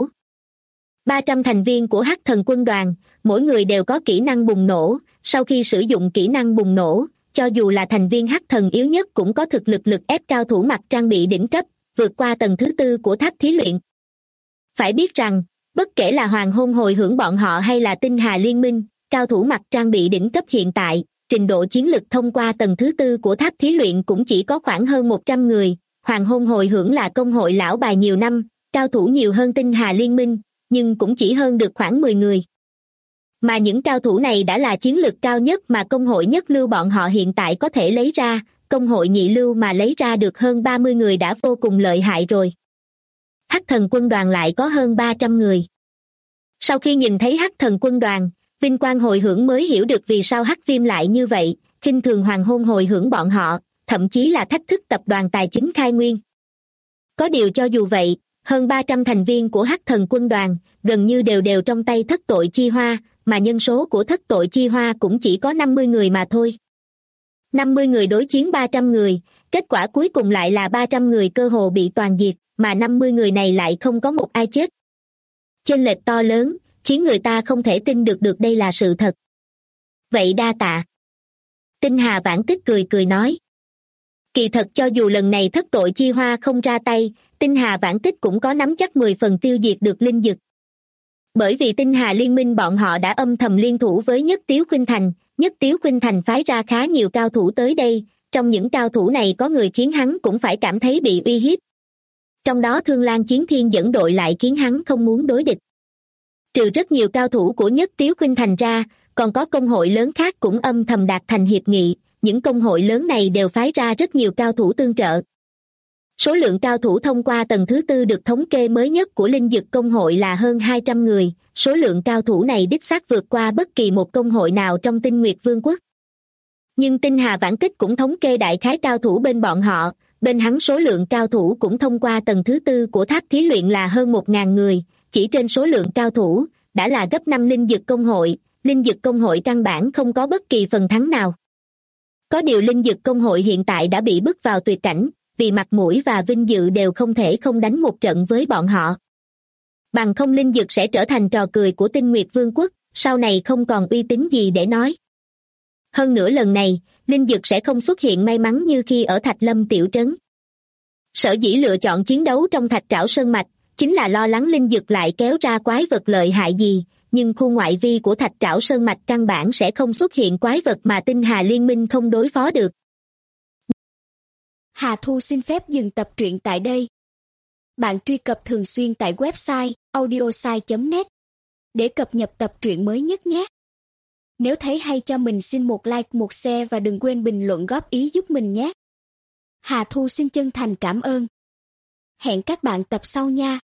300 thành viên của Hắc Thần quân đoàn, mỗi người đều có kỹ năng bùng nổ, sau khi sử dụng kỹ năng bùng nổ, cho dù là thành viên Hắc Thần yếu nhất cũng có thực lực lực ép cao thủ mặc trang bị đỉnh cấp, vượt qua tầng thứ 4 của tháp thí luyện. Phải biết rằng, bất kể là Hoàng Hôn Hồi Hưởng bọn họ hay là Tinh Hà Liên minh, cao thủ mặc trang bị đỉnh cấp hiện tại, trình độ chiến lực thông qua tầng thứ 4 của tháp thí luyện cũng chỉ có khoảng hơn 100 người. Hoàng Hôn Hồi Hưởng là công hội lão bài nhiều năm, cao thủ nhiều hơn Tinh Hà Liên minh, nhưng cũng chỉ hơn được khoảng 10 người. Mà những cao thủ này đã là chiến lực cao nhất mà công hội nhất lưu bọn họ hiện tại có thể lấy ra, công hội nhị lưu mà lấy ra được hơn 30 người đã vô cùng lợi hại rồi. Hắc Thần quân đoàn lại có hơn 300 người. Sau khi nhìn thấy Hắc Thần quân đoàn, Vinh Quang Hồi Hưởng mới hiểu được vì sao Hắc Viêm lại như vậy, khinh thường Hoàng Hôn Hồi Hưởng bọn họ, thậm chí là thách thức tập đoàn tài chính Khai Nguyên. Có điều cho dù vậy, hơn 300 thành viên của Hắc Thần quân đoàn, gần như đều trong tay thất tội chi hoa, mà nhân số của thất tội chi hoa cũng chỉ có 50 người mà thôi. 50 người đối chiến 300 người, kết quả cuối cùng lại là 300 người cơ hồ bị toàn diệt, mà 50 người này lại không có một ai chết. Chênh lệch to lớn, khiến người ta không thể tin được đây là sự thật. Vậy đa tạ. Tinh Hà Vãn Tích cười cười nói. Kỳ thật cho dù lần này thất tội chi hoa không ra tay, Tinh Hà Vãn Tích cũng có nắm chắc 10 phần tiêu diệt được Linh Dực. Bởi vì Tinh Hà Liên minh bọn họ đã âm thầm liên thủ với Nhất Tiếu Khuynh Thành, Nhất Tiếu Khuynh Thành phái ra khá nhiều cao thủ tới đây, trong những cao thủ này có người khiến hắn cũng phải cảm thấy bị uy hiếp. Trong đó Thương Lan Chiến Thiên dẫn đội lại khiến hắn không muốn đối địch. Trừ rất nhiều cao thủ của Nhất Tiếu Khuynh Thành ra, còn có công hội lớn khác cũng âm thầm đạt thành hiệp nghị, những công hội lớn này đều phái ra rất nhiều cao thủ tương trợ. Số lượng cao thủ thông qua tầng thứ 4 được thống kê mới nhất của Linh Dực công hội là hơn 200 người, số lượng cao thủ này đích xác vượt qua bất kỳ một công hội nào trong Tinh Nguyệt Vương quốc. Nhưng Tinh Hà Vãn Tích cũng thống kê đại khái cao thủ bên bọn họ, bên hắn số lượng cao thủ cũng thông qua tầng thứ 4 của tháp thí luyện là hơn 1.000 người, chỉ trên số lượng cao thủ, đã là gấp 5 Linh Dực công hội, Linh Dực công hội căn bản không có bất kỳ phần thắng nào. Có điều Linh Dực công hội hiện tại đã bị bức vào tuyệt cảnh, vì mặt mũi và vinh dự đều không thể không đánh một trận với bọn họ. Bằng không Linh Dực sẽ trở thành trò cười của Tinh Nguyệt Vương quốc, sau này không còn uy tín gì để nói. Hơn nữa lần này, Linh Dực sẽ không xuất hiện may mắn như khi ở Thạch Lâm tiểu trấn. Sở dĩ lựa chọn chiến đấu trong Thạch Trảo Sơn Mạch, chính là lo lắng Linh Dực lại kéo ra quái vật lợi hại gì, nhưng khu ngoại vi của Thạch Trảo Sơn Mạch căn bản sẽ không xuất hiện quái vật mà Tinh Hà Liên minh không đối phó được. Hà Thu xin phép dừng tập truyện tại đây. Bạn truy cập thường xuyên tại website audiosai.net để cập nhật tập truyện mới nhất nhé. Nếu thấy hay cho mình xin một like, một share và đừng quên bình luận góp ý giúp mình nhé. Hà Thu xin chân thành cảm ơn. Hẹn các bạn tập sau nha.